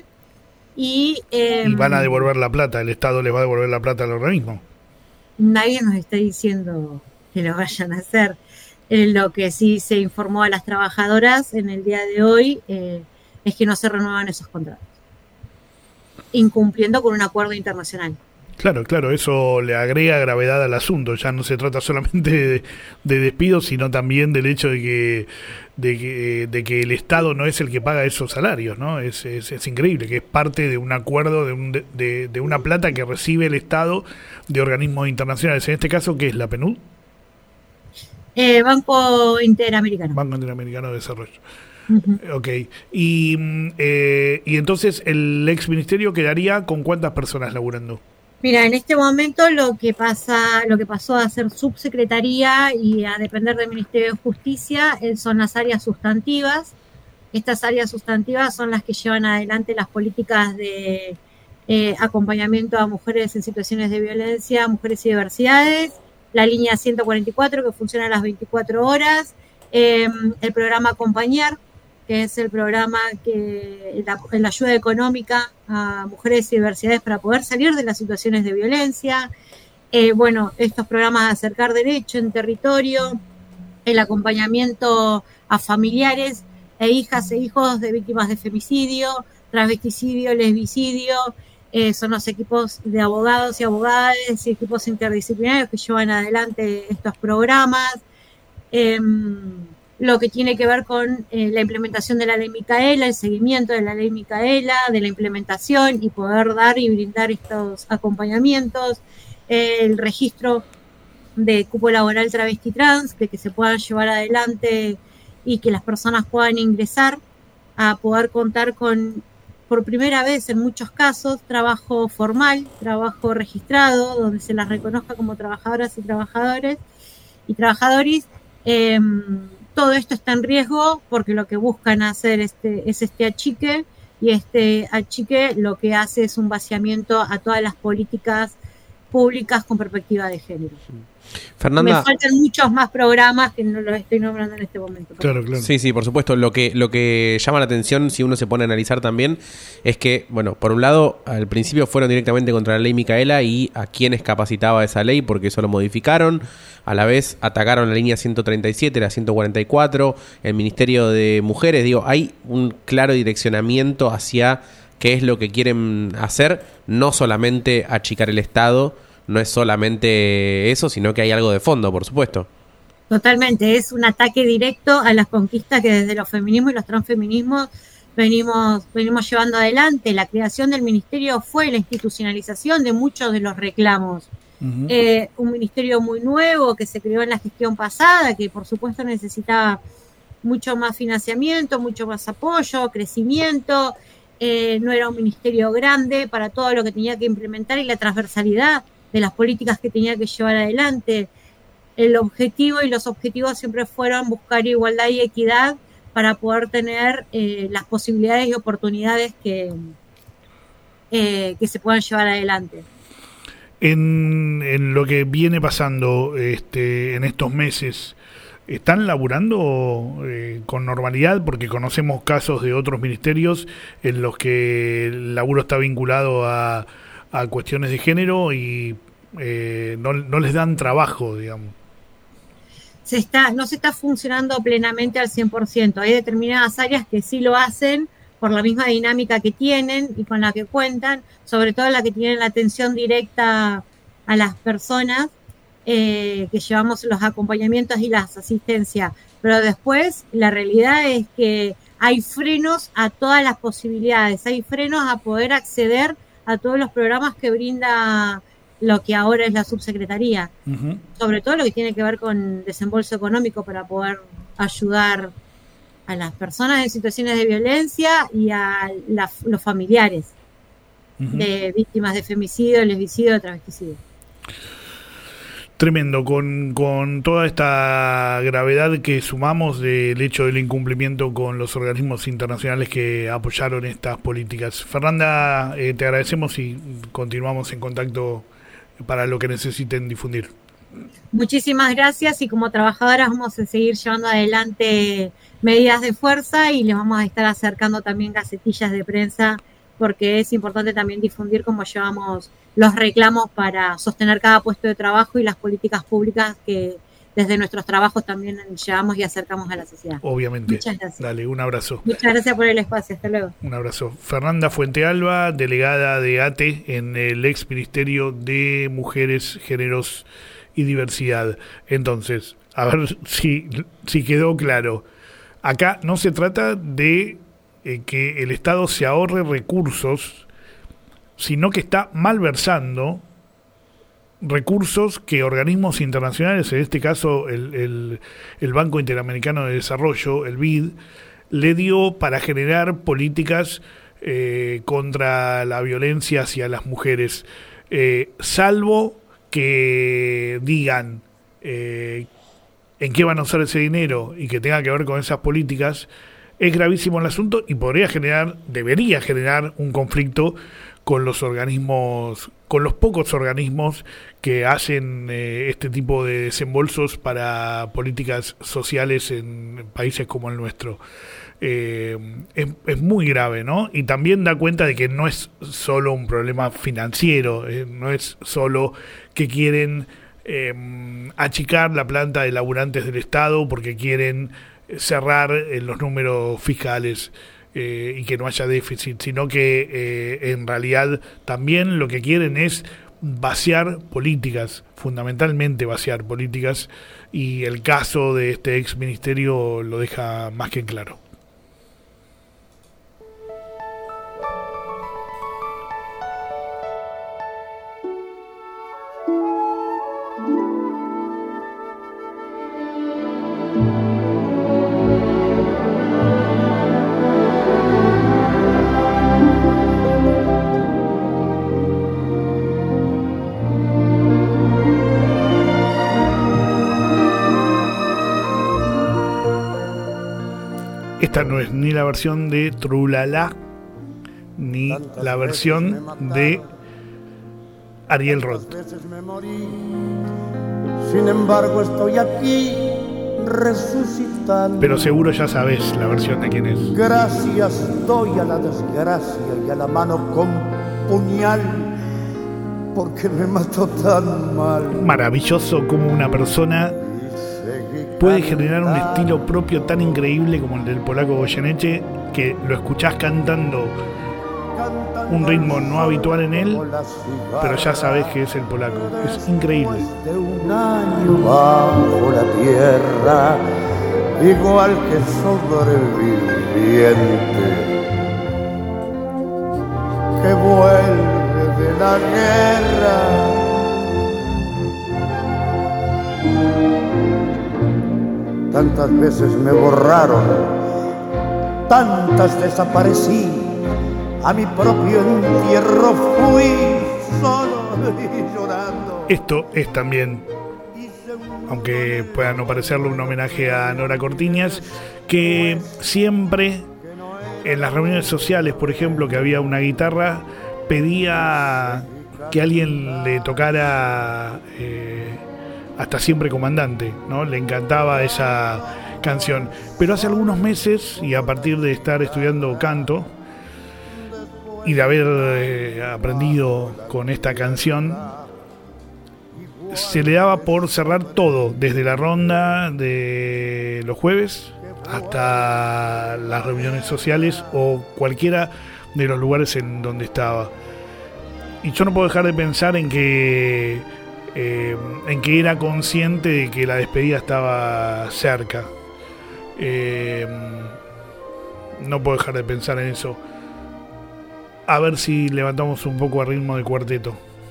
Speaker 7: Y, eh,
Speaker 2: y van a devolver la plata, el Estado les va a devolver la plata al organismo.
Speaker 7: Nadie nos está diciendo que lo vayan a hacer. Eh, lo que sí se informó a las trabajadoras en el día de hoy eh, es que no se renuevan esos contratos, incumpliendo con un acuerdo internacional.
Speaker 2: Claro, claro, eso le agrega gravedad al asunto. Ya no se trata solamente de, de despidos, sino también del hecho de que, de que de que el Estado no es el que paga esos salarios, ¿no? Es, es, es increíble, que es parte de un acuerdo, de, un, de, de una plata que recibe el Estado de organismos internacionales. En este caso, ¿qué es la PNUD?
Speaker 7: Eh, Banco Interamericano.
Speaker 2: Banco Interamericano de Desarrollo. Uh-huh. Ok. Y, eh, y entonces, ¿el ex ministerio quedaría con cuántas personas laburando?
Speaker 7: Mira, en este momento lo que pasa, lo que pasó a ser subsecretaría y a depender del Ministerio de Justicia son las áreas sustantivas. Estas áreas sustantivas son las que llevan adelante las políticas de eh, acompañamiento a mujeres en situaciones de violencia, mujeres y diversidades, la línea ciento cuarenta y cuatro que funciona a las veinticuatro horas, eh, el programa Acompañar, que es el programa que la, la ayuda económica a mujeres y diversidades para poder salir de las situaciones de violencia, eh, bueno, estos programas de Acercar Derecho en territorio, el acompañamiento a familiares e hijas e hijos de víctimas de femicidio, transvesticidio, lesbicidio, eh, son los equipos de abogados y abogadas y equipos interdisciplinarios que llevan adelante estos programas. Eh, lo que tiene que ver con eh, la implementación de la ley Micaela, el seguimiento de la ley Micaela, de la implementación y poder dar y brindar estos acompañamientos, eh, el registro de cupo laboral travesti trans, de que se puedan llevar adelante y que las personas puedan ingresar a poder contar con, por primera vez en muchos casos, trabajo formal, trabajo registrado, donde se las reconozca como trabajadoras y trabajadores y trabajadores. Eh, todo esto está en riesgo porque lo que buscan hacer este, es este achique, y este achique lo que hace es un vaciamiento a todas las políticas públicas con perspectiva de género.
Speaker 3: Fernanda,
Speaker 7: me faltan muchos más programas que no los estoy nombrando en este momento.
Speaker 2: Claro, claro.
Speaker 3: Sí, sí, por supuesto. Lo que, lo que llama la atención, si uno se pone a analizar también, es que, bueno, por un lado, al principio fueron directamente contra la ley Micaela y a quienes capacitaba esa ley, porque eso lo modificaron. A la vez atacaron la línea ciento treinta y siete, la ciento cuarenta y cuatro, el Ministerio de Mujeres. Digo, hay un claro direccionamiento hacia qué es lo que quieren hacer, no solamente achicar el Estado, no es solamente eso, sino que hay algo de fondo, por supuesto.
Speaker 7: Totalmente, es un ataque directo a las conquistas que desde los feminismos y los transfeminismos venimos, venimos llevando adelante. La creación del ministerio fue la institucionalización de muchos de los reclamos. Uh-huh. Eh, un ministerio muy nuevo que se creó en la gestión pasada, que por supuesto necesitaba mucho más financiamiento, mucho más apoyo, crecimiento. Eh, no era un ministerio grande para todo lo que tenía que implementar y la transversalidad de las políticas que tenía que llevar adelante. El objetivo y los objetivos siempre fueron buscar igualdad y equidad para poder tener eh, las posibilidades y oportunidades que, eh, que se puedan llevar adelante.
Speaker 2: En, en lo que viene pasando este, en estos meses, ¿están laburando eh, con normalidad? Porque conocemos casos de otros ministerios en los que el laburo está vinculado a a cuestiones de género y eh, no, no les dan trabajo, digamos.
Speaker 7: Se está, no se está funcionando plenamente al cien por ciento. Hay determinadas áreas que sí lo hacen por la misma dinámica que tienen y con la que cuentan, sobre todo la que tienen la atención directa a las personas eh, que llevamos los acompañamientos y las asistencias. Pero después la realidad es que hay frenos a todas las posibilidades, hay frenos a poder acceder a todos los programas que brinda lo que ahora es la subsecretaría, uh-huh. sobre todo lo que tiene que ver con desembolso económico para poder ayudar a las personas en situaciones de violencia y a la, los familiares uh-huh. de víctimas de femicidio, lesbicidio, travesticidio.
Speaker 2: Tremendo, con, con toda esta gravedad que sumamos del hecho del incumplimiento con los organismos internacionales que apoyaron estas políticas. Fernanda, eh, te agradecemos y continuamos en contacto para lo que necesiten difundir.
Speaker 7: Muchísimas gracias y como trabajadoras vamos a seguir llevando adelante medidas de fuerza y les vamos a estar acercando también gacetillas de prensa porque es importante también difundir cómo llevamos los reclamos para sostener cada puesto de trabajo y las políticas públicas que desde nuestros trabajos también llevamos y acercamos a la sociedad.
Speaker 2: Obviamente.
Speaker 7: Muchas gracias.
Speaker 2: Dale, un abrazo.
Speaker 7: Muchas gracias por el espacio. Hasta luego.
Speaker 2: Un abrazo. Fernanda Fuentealba, delegada de A T E en el ex Ministerio de Mujeres, Géneros y Diversidad. Entonces, a ver si, si quedó claro. Acá no se trata de eh, que el Estado se ahorre recursos, sino que está malversando recursos que organismos internacionales, en este caso el, el, el Banco Interamericano de Desarrollo, el B I D, le dio para generar políticas eh, contra la violencia hacia las mujeres, eh, salvo que digan eh, en qué van a usar ese dinero y que tenga que ver con esas políticas. Es gravísimo el asunto y podría generar, debería generar un conflicto con los organismos, con los pocos organismos que hacen eh, este tipo de desembolsos para políticas sociales en países como el nuestro. Eh, es, es muy grave, ¿no? Y también da cuenta de que no es solo un problema financiero, eh, no es solo que quieren eh, achicar la planta de laburantes del Estado porque quieren cerrar eh, los números fiscales. Eh, y que no haya déficit, sino que eh, en realidad también lo que quieren es vaciar políticas, fundamentalmente vaciar políticas, y el caso de este ex ministerio lo deja más que claro. Esta no es ni la versión de Trulala, ni la versión de Ariel Roth.
Speaker 8: Sin embargo estoy aquí resucitando.
Speaker 2: Pero seguro ya sabes la versión de quién es.
Speaker 8: Gracias doy a la desgracia y a la mano con puñal, porque me mató tan mal.
Speaker 2: Maravilloso como una persona puede generar un estilo propio tan increíble como el del polaco Goyeneche, que lo escuchás cantando un ritmo no habitual en él, pero ya sabes que es el polaco. Es increíble.
Speaker 8: De un año bajo la tierra, igual que sobreviviente, que vuelve de la guerra. Tantas veces me borraron, tantas desaparecí, a mi propio entierro fui solo y llorando.
Speaker 2: Esto es también, aunque pueda no parecerlo, un homenaje a Nora Cortiñas, que siempre en las reuniones sociales, por ejemplo, que había una guitarra, pedía que alguien le tocara eh, Hasta Siempre Comandante, ¿no? Le encantaba esa canción. Pero hace algunos meses, y a partir de estar estudiando canto y de haber eh, aprendido con esta canción, se le daba por cerrar todo, desde la ronda de los jueves hasta las reuniones sociales o cualquiera de los lugares en donde estaba. Y yo no puedo dejar de pensar en que eh, en que era consciente de que la despedida estaba cerca. Eh, no puedo dejar de pensar en eso. A ver si levantamos un poco a ritmo de cuarteto.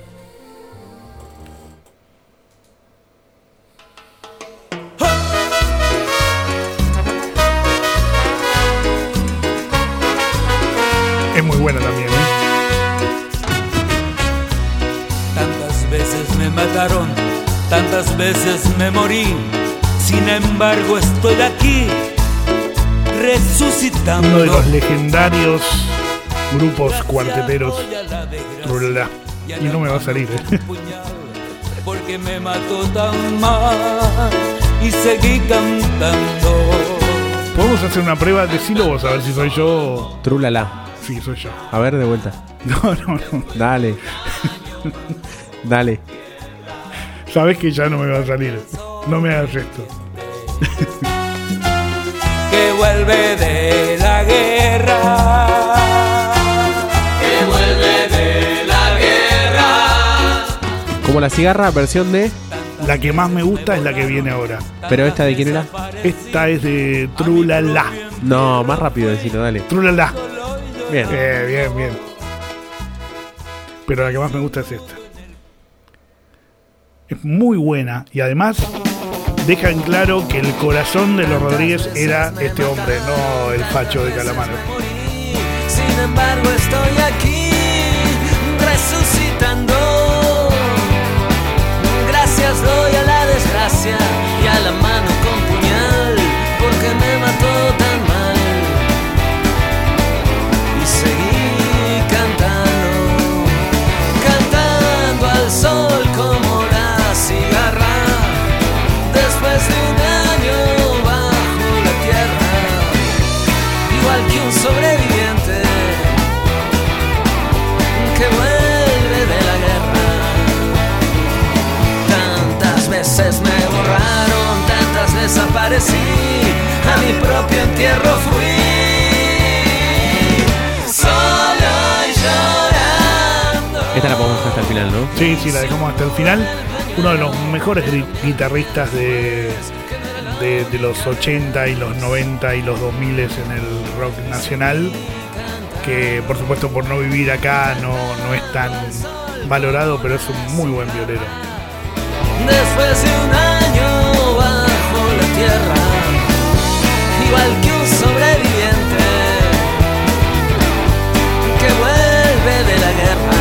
Speaker 2: Es muy buena también, ¿eh?
Speaker 9: Tantas veces me mataron, tantas veces me morí, sin embargo estoy aquí, resucitando.
Speaker 2: Uno de los legendarios grupos cuarteteros, Trulala. Y no me va a salir, ¿eh?
Speaker 9: Porque me mató tan mal y seguí cantando.
Speaker 2: Podemos hacer una prueba, decilo vos a ver si soy yo.
Speaker 3: Trulala.
Speaker 2: Sí, soy yo.
Speaker 3: A ver, de vuelta.
Speaker 2: No, no, no.
Speaker 3: Dale. Dale.
Speaker 2: Sabes que ya no me va a salir. No me hagas esto.
Speaker 9: Que vuelve de la guerra. Que vuelve de la guerra.
Speaker 3: Como la cigarra, versión de...
Speaker 2: La que más me gusta es la que viene ahora.
Speaker 3: ¿Pero esta de quién era?
Speaker 2: Esta es de Trulala.
Speaker 3: No, más rápido decirlo, dale.
Speaker 2: Trulala.
Speaker 3: Bien.
Speaker 2: Eh, bien, bien. Pero la que más me gusta es esta. Es muy buena y además deja en claro que el corazón de los Rodríguez era este hombre, no el facho de Calamaro.
Speaker 9: Sin embargo estoy aquí resucitando. Gracias doy a la desgracia y a la mano con puñal, porque me mató tan mal y seguí cantando, cantando al sol como la cigarra. Después de un año bajo la tierra, igual que un sobreviviente que vuelve de la guerra. Tantas veces me borraron, tantas desaparecí, a mi propio entierro fui, solo y llorando.
Speaker 3: Esta la podemos dejar hasta el final, ¿no?
Speaker 2: Sí, sí, la dejamos hasta el final. Uno de los mejores gri- guitarristas de, de, de los ochenta y los noventa y los dos mil en el rock nacional, que por supuesto por no vivir acá no, no es tan valorado, pero es un muy buen violero.
Speaker 9: Después de un año bajo la tierra, igual que un sobreviviente que vuelve de la guerra.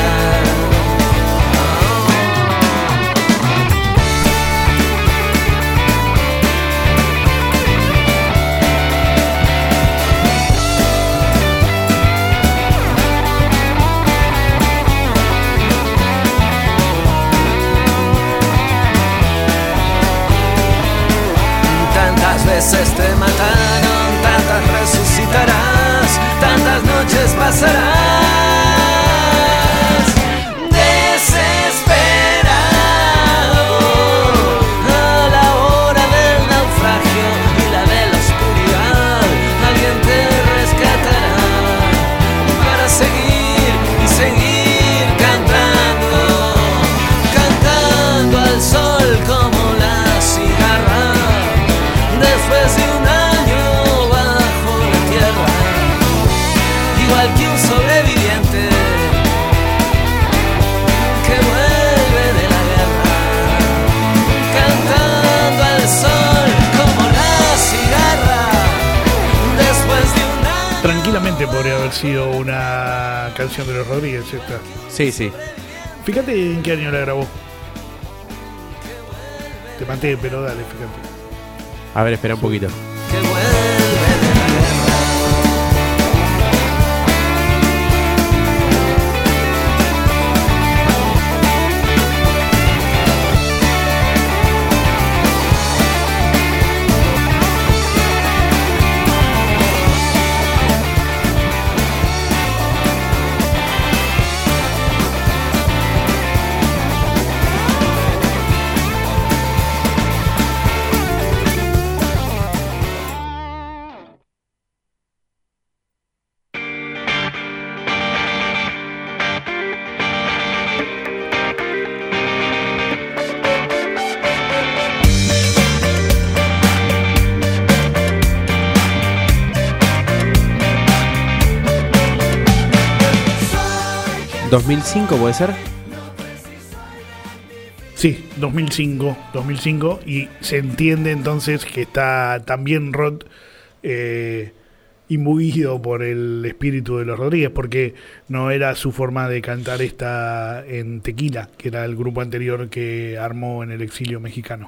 Speaker 2: perfectamente podría haber sido una canción de los Rodríguez esta.
Speaker 3: Sí, sí.
Speaker 2: Fíjate en qué año la grabó. Te maté, pero dale, fíjate.
Speaker 3: A ver, espera un poquito. ¿dos mil cinco puede ser?
Speaker 2: Sí, dos mil cinco, dos mil cinco, y se entiende entonces que está también Rod eh, imbuido por el espíritu de los Rodríguez, porque no era su forma de cantar esta en Tequila, que era el grupo anterior que armó en el exilio mexicano.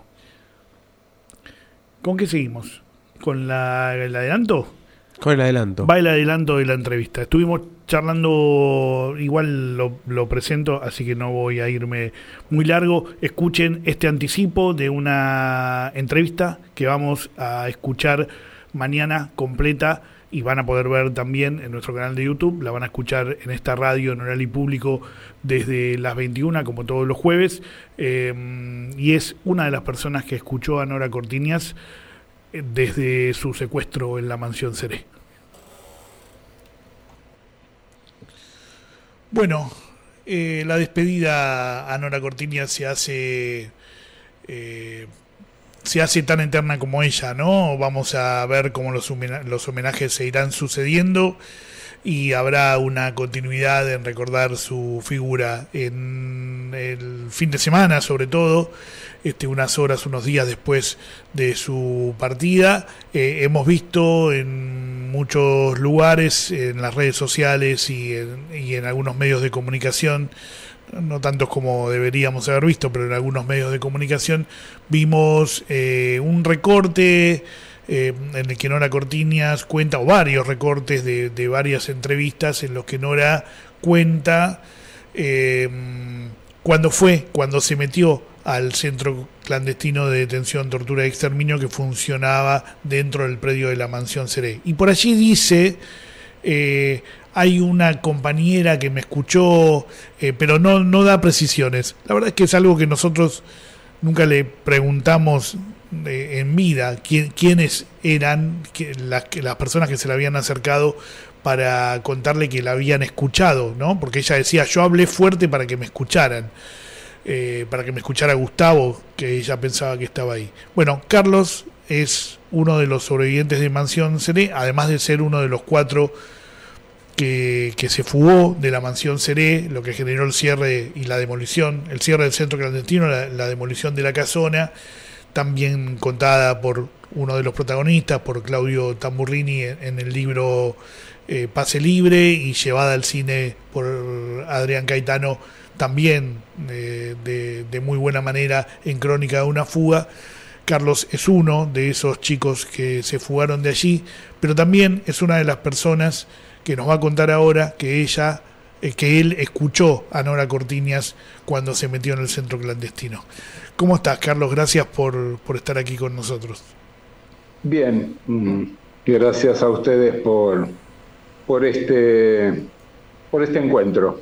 Speaker 2: ¿Con qué seguimos? ¿Con la, el adelanto?
Speaker 3: Con el adelanto.
Speaker 2: Va el adelanto de la entrevista. Estuvimos charlando, igual lo, lo presento, así que no voy a irme muy largo. Escuchen este anticipo de una entrevista que vamos a escuchar mañana completa y van a poder ver también en nuestro canal de YouTube. La van a escuchar en esta radio en oral y público desde las veintiuna, como todos los jueves. Eh, y es una de las personas que escuchó a Nora Cortiñas desde su secuestro en la mansión Seré. Bueno, eh, la despedida a Nora Cortiñas se hace eh, se hace tan eterna como ella, ¿no? Vamos a ver cómo los, humena- los homenajes se irán sucediendo y habrá una continuidad en recordar su figura en el fin de semana, sobre todo, este, unas horas, unos días después de su partida. Eh, hemos visto en muchos lugares, en las redes sociales y en, y en algunos medios de comunicación, no tantos como deberíamos haber visto, pero en algunos medios de comunicación vimos eh, un recorte Eh, en el que Nora Cortiñas cuenta, o varios recortes de, de varias entrevistas en los que Nora cuenta eh, cuando fue, cuando se metió al centro clandestino de detención, tortura y exterminio que funcionaba dentro del predio de la mansión Seré. Y por allí dice, eh, hay una compañera que me escuchó, eh, pero no, no da precisiones. La verdad es que es algo que nosotros nunca le preguntamos de, en vida quién, quiénes eran que, las, que, las personas que se le habían acercado para contarle que la habían escuchado, ¿no? Porque ella decía, yo hablé fuerte para que me escucharan, eh, para que me escuchara Gustavo, que ella pensaba que estaba ahí. Bueno, Carlos es uno de los sobrevivientes de Mansión Seré, además de ser uno de los cuatro que, que se fugó de la Mansión Seré, lo que generó el cierre y la demolición, el cierre del centro clandestino, la, la demolición de la casona, también contada por uno de los protagonistas, por Claudio Tamburrini en, en el libro eh, Pase Libre, y llevada al cine por Adrián Caetano también eh, de, de muy buena manera en Crónica de una fuga. Carlos es uno de esos chicos que se fugaron de allí, pero también es una de las personas que nos va a contar ahora que ella, eh, que él escuchó a Nora Cortiñas cuando se metió en el centro clandestino. ¿Cómo estás, Carlos? Gracias por, por estar aquí con nosotros.
Speaker 10: Bien, gracias a ustedes por, por este, por este encuentro.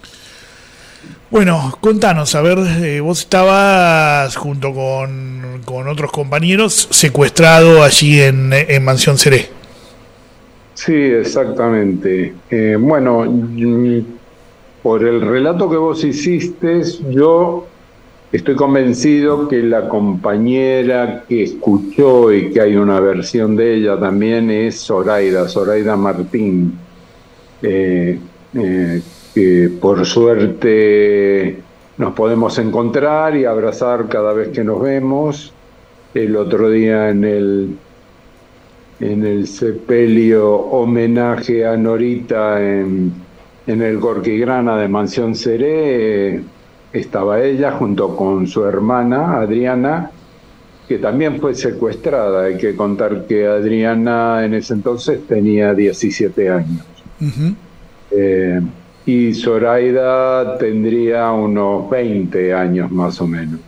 Speaker 2: Bueno, contanos, a ver, eh, vos estabas junto con, con otros compañeros secuestrado allí en, en Mansión Seré.
Speaker 10: Sí, exactamente. Eh, bueno, por el relato que vos hiciste, yo estoy convencido que la compañera que escuchó y que hay una versión de ella también es Zoraida, Zoraida Martín, eh, eh, que por suerte nos podemos encontrar y abrazar cada vez que nos vemos. El otro día en el en el sepelio homenaje a Norita en, en el Gorquigrana de Mansión Seré, eh, estaba ella junto con su hermana Adriana, que también fue secuestrada. Hay que contar que Adriana en ese entonces tenía diecisiete años. Uh-huh. Eh, y Zoraida tendría unos veinte años más o menos.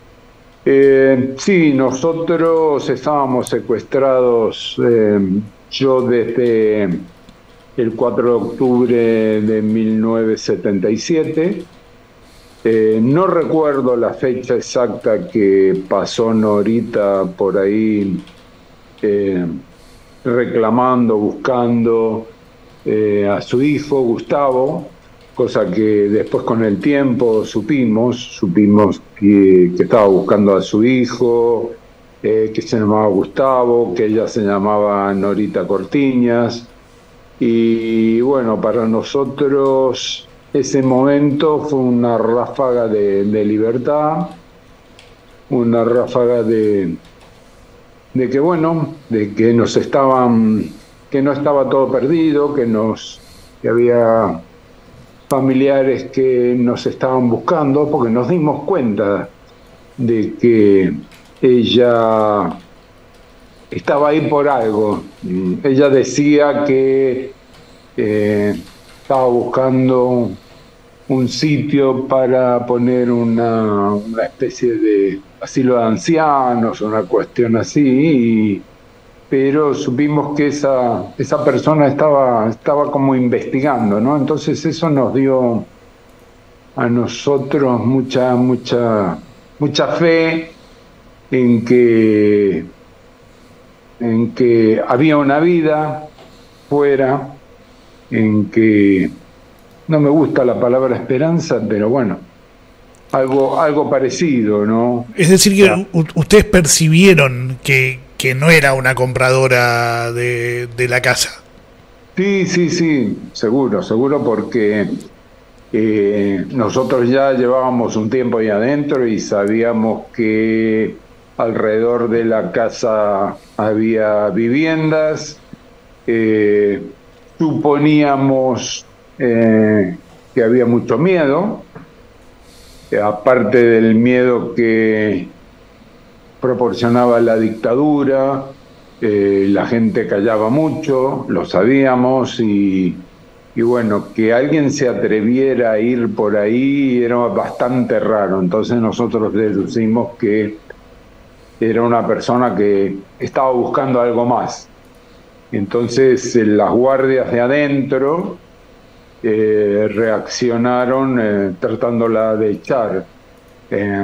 Speaker 10: Eh, sí, nosotros estábamos secuestrados, eh, yo desde el cuatro de octubre de mil novecientos setenta y siete. Eh, no recuerdo la fecha exacta que pasó Norita por ahí eh, reclamando, buscando eh, a su hijo Gustavo, cosa que después con el tiempo supimos, supimos que, que estaba buscando a su hijo, eh, que se llamaba Gustavo, que ella se llamaba Norita Cortiñas, y bueno, para nosotros ese momento fue una ráfaga de, de libertad, una ráfaga de, de que bueno, de que nos estaban, que no estaba todo perdido, que nos, que había familiares que nos estaban buscando, porque nos dimos cuenta de que ella estaba ahí por algo. Ella decía que eh, estaba buscando un sitio para poner una, una especie de asilo de ancianos, una cuestión así, y, pero supimos que esa, esa persona estaba, estaba como investigando, ¿no? Entonces eso nos dio a nosotros mucha, mucha, mucha fe en que, en que había una vida fuera, en que, no me gusta la palabra esperanza, pero bueno, algo, algo parecido, ¿no?
Speaker 2: Es decir, que o sea, ustedes percibieron que, que no era una compradora de, de la casa.
Speaker 10: Sí, sí, sí, seguro, seguro, porque eh, nosotros ya llevábamos un tiempo ahí adentro y sabíamos que alrededor de la casa había viviendas. Eh, suponíamos eh, que había mucho miedo, eh, aparte del miedo que proporcionaba la dictadura, eh, la gente callaba mucho, lo sabíamos, y, y bueno, que alguien se atreviera a ir por ahí era bastante raro. Entonces nosotros deducimos que era una persona que estaba buscando algo más. Entonces eh, las guardias de adentro eh, reaccionaron eh, tratándola de echar. Eh,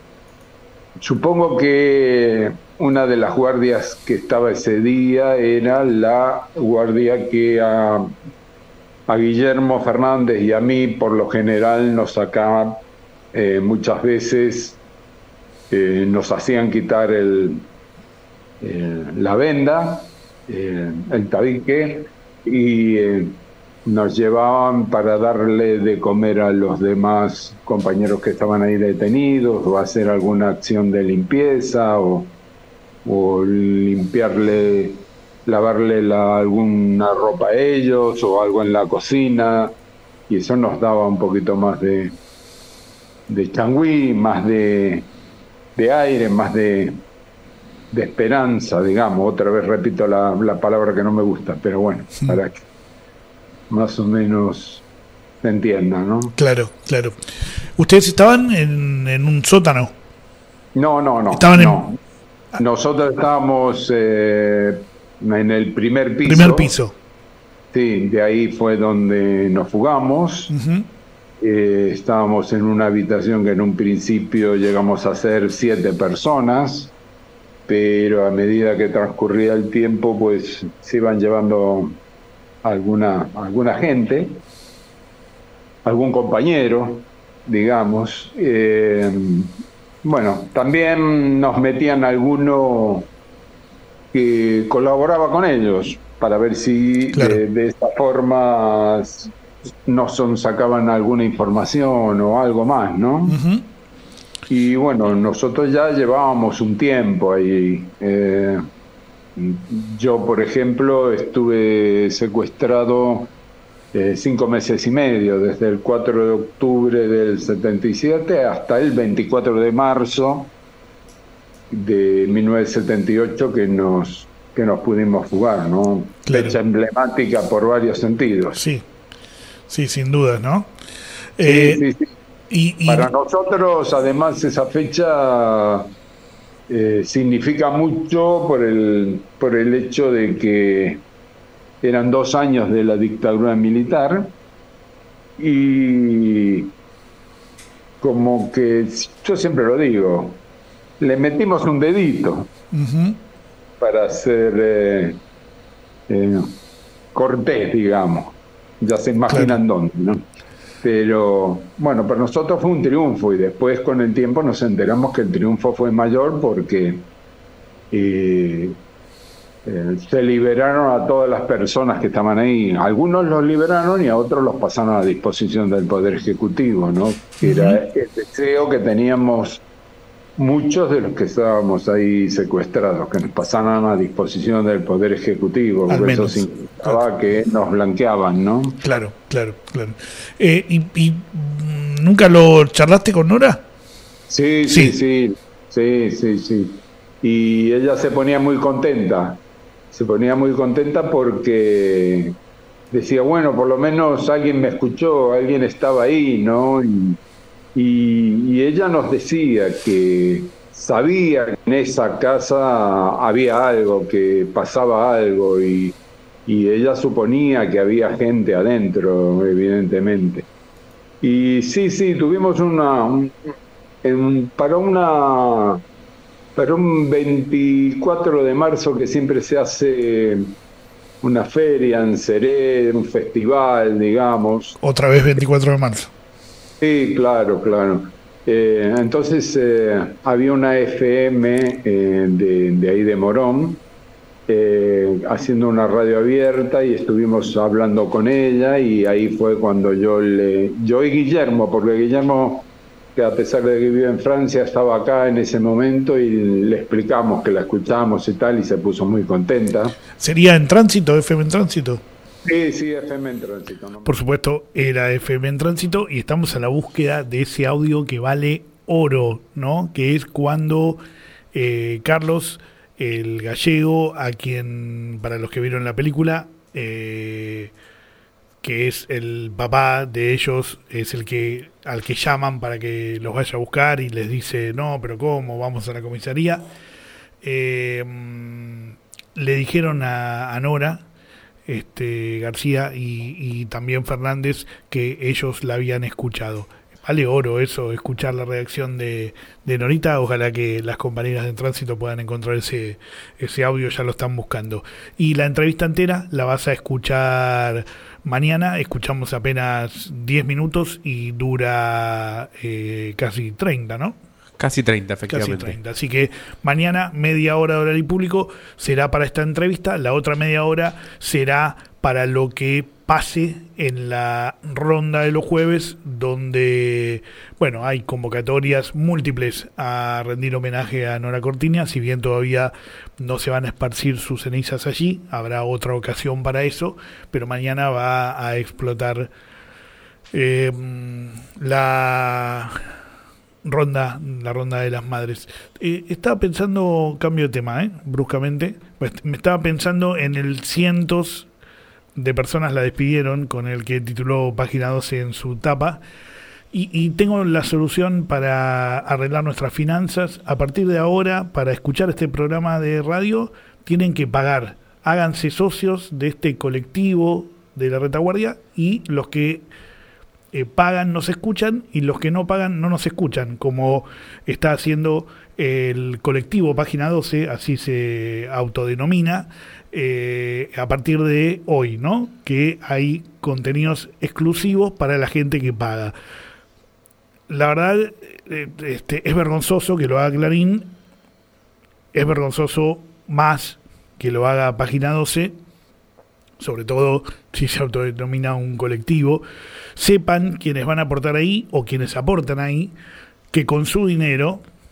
Speaker 10: supongo que una de las guardias que estaba ese día era la guardia que a, a Guillermo Fernández y a mí por lo general nos sacaban eh, muchas veces, eh, nos hacían quitar el, eh, la venda, Eh, el tabique, y eh, nos llevaban para darle de comer a los demás compañeros que estaban ahí detenidos, o hacer alguna acción de limpieza, o, o limpiarle, lavarle la, alguna ropa a ellos, o algo en la cocina, y eso nos daba un poquito más de, de changüí, más de, de aire, más de de esperanza, digamos. Otra vez repito la, la palabra que no me gusta, pero bueno, sí, para que más o menos se entienda, ¿no?
Speaker 2: Claro, claro. ¿Ustedes estaban en, en un sótano?
Speaker 10: No, no, no.
Speaker 2: ¿Estaban
Speaker 10: no. En... Nosotros estábamos eh, en el primer piso.
Speaker 2: Primer piso.
Speaker 10: Sí, de ahí fue donde nos fugamos. Uh-huh. Eh, estábamos en una habitación que en un principio llegamos a ser siete personas, pero a medida que transcurría el tiempo, pues se iban llevando alguna, alguna gente, algún compañero, digamos. Eh, bueno, también nos metían alguno que colaboraba con ellos, para ver si claro. de, de esta forma nos son, sacaban alguna información o algo más, ¿no? Uh-huh. Y bueno, nosotros ya llevábamos un tiempo ahí. Eh, Yo, por ejemplo, estuve secuestrado eh, cinco meses y medio, desde el cuatro de octubre del setenta y siete hasta el veinticuatro de marzo de mil novecientos setenta y ocho, que nos, que nos pudimos fugar, ¿no?
Speaker 2: Claro.
Speaker 10: Fecha emblemática por varios sentidos.
Speaker 2: Sí, sí, sin duda, ¿no?
Speaker 10: Sí,
Speaker 2: Eh,
Speaker 10: sí, sí.
Speaker 2: Y, y-
Speaker 10: Para nosotros, además, esa fecha eh, significa mucho por el, por el hecho de que eran dos años de la dictadura militar y como que, yo siempre lo digo, le metimos un dedito
Speaker 2: Ujú.
Speaker 10: para ser eh, eh, cortés, digamos. Ya se imaginan dónde, ¿no? Pero bueno, para nosotros fue un triunfo y después con el tiempo nos enteramos que el triunfo fue mayor porque eh, eh, se liberaron a todas las personas que estaban ahí. Algunos los liberaron y a otros los pasaron a disposición del Poder Ejecutivo, ¿no? Que era el deseo que teníamos muchos de los que estábamos ahí secuestrados, que nos pasaran a disposición del Poder Ejecutivo,
Speaker 2: Al
Speaker 10: porque eso
Speaker 2: menos.
Speaker 10: significaba que nos blanqueaban, ¿no?
Speaker 2: Claro, claro, claro. Eh, y, y, mm, ¿nunca lo charlaste con Nora?
Speaker 10: Sí, sí, sí, sí, sí, sí. Y ella se ponía muy contenta, se ponía muy contenta porque decía, bueno, por lo menos alguien me escuchó, alguien estaba ahí, ¿no? Y, y, y ella nos decía que sabía que en esa casa había algo, que pasaba algo, y, y ella suponía que había gente adentro, evidentemente. Y sí, sí, tuvimos una... un- en- para una para un veinticuatro de marzo, que siempre se hace una feria en Seré, un festival, digamos.
Speaker 2: Otra vez veinticuatro de marzo.
Speaker 10: Sí, claro, claro. Eh, entonces eh, había una F M eh, de, de ahí de Morón, eh, haciendo una radio abierta, y estuvimos hablando con ella, y ahí fue cuando yo le... Yo y Guillermo, porque Guillermo, que a pesar de que vive en Francia, estaba acá en ese momento, y le explicamos que la escuchábamos y tal, y se puso muy contenta.
Speaker 2: ¿Sería en tránsito, F M en tránsito?
Speaker 10: Sí, sí, F M en tránsito, ¿no?
Speaker 2: Por supuesto, era F M en tránsito y estamos a la búsqueda de ese audio que vale oro, ¿no? Que es cuando eh, Carlos, el gallego, a quien, para los que vieron la película, eh, que es el papá de ellos, es el que al que llaman para que los vaya a buscar y les dice, no, pero ¿cómo? Vamos a la comisaría. Eh, le dijeron a, a Nora, este García y, y también Fernández, que ellos la habían escuchado. Vale oro eso, escuchar la reacción de, de Norita. Ojalá que las compañeras de tránsito puedan encontrar ese, ese audio, ya lo están buscando. Y la entrevista entera la vas a escuchar mañana. Escuchamos apenas diez minutos y dura eh, casi treinta, ¿no?
Speaker 3: Casi treinta,
Speaker 2: Casi
Speaker 3: efectivamente.
Speaker 2: treinta. Así que mañana media hora de horario público será para esta entrevista, la otra media hora será para lo que pase en la ronda de los jueves, donde, bueno, hay convocatorias múltiples a rendir homenaje a Nora Cortiña. Si bien todavía no se van a esparcir sus cenizas allí, habrá otra ocasión para eso, pero mañana va a explotar eh, la ronda la ronda de las madres. Eh, estaba pensando, cambio de tema, ¿eh? bruscamente, pues, me estaba pensando en el cientos de personas la despidieron, con el que tituló Página doce en su tapa, y, y tengo la solución para arreglar nuestras finanzas. A partir de ahora, para escuchar este programa de radio, tienen que pagar. Háganse socios de este colectivo de la retaguardia, y los que Eh, pagan nos escuchan, y los que no pagan no nos escuchan, como está haciendo el colectivo Página doce, así se autodenomina, eh, a partir de hoy, ¿no? Que hay contenidos exclusivos para la gente que paga. La verdad, eh, este, es vergonzoso que lo haga Clarín, es vergonzoso más que lo haga Página doce, sobre todo si se autodenomina un colectivo. Sepan quienes van a aportar ahí, o quienes aportan ahí, que con su dinero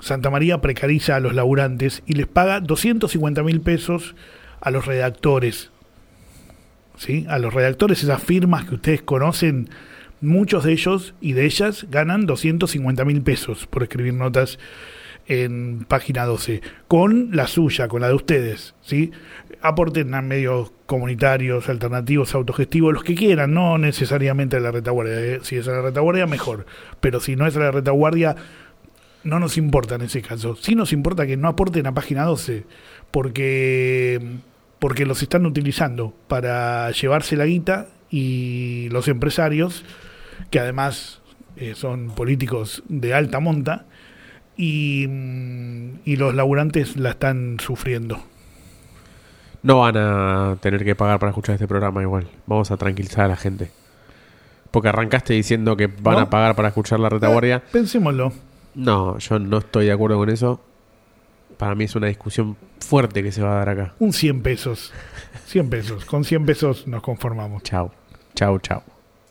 Speaker 2: Santa María precariza a los laburantes y les paga doscientos cincuenta mil pesos a los redactores. ¿Sí? A los redactores, esas firmas que ustedes conocen, muchos de ellos y de ellas ganan doscientos cincuenta mil pesos por escribir notas en Página doce, con la suya, con la de ustedes, ¿sí? Aporten a medios comunitarios, alternativos, autogestivos, los que quieran, no necesariamente a la retaguardia, ¿eh? Si es a la retaguardia, mejor, pero si no es a la retaguardia, no nos importa en ese caso. Sí nos importa que no aporten a Página doce, porque, porque los están utilizando para llevarse la guita, y los empresarios, que además eh, son políticos de alta monta, y, y los laburantes la están sufriendo.
Speaker 3: No van a tener que pagar para escuchar este programa igual. Vamos a tranquilizar a la gente. Porque arrancaste diciendo que van
Speaker 2: ¿No?
Speaker 3: a pagar para escuchar la retaguardia.
Speaker 2: Eh, pensémoslo.
Speaker 3: No, yo no estoy de acuerdo con eso. Para mí es una discusión fuerte que se va a dar acá.
Speaker 2: Un cien pesos. cien pesos. Con cien pesos nos conformamos.
Speaker 3: Chau. Chau, chau.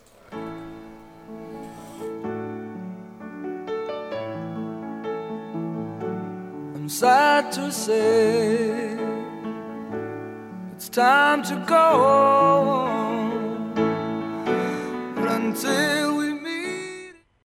Speaker 9: I'm sad to say it's time to go, but until we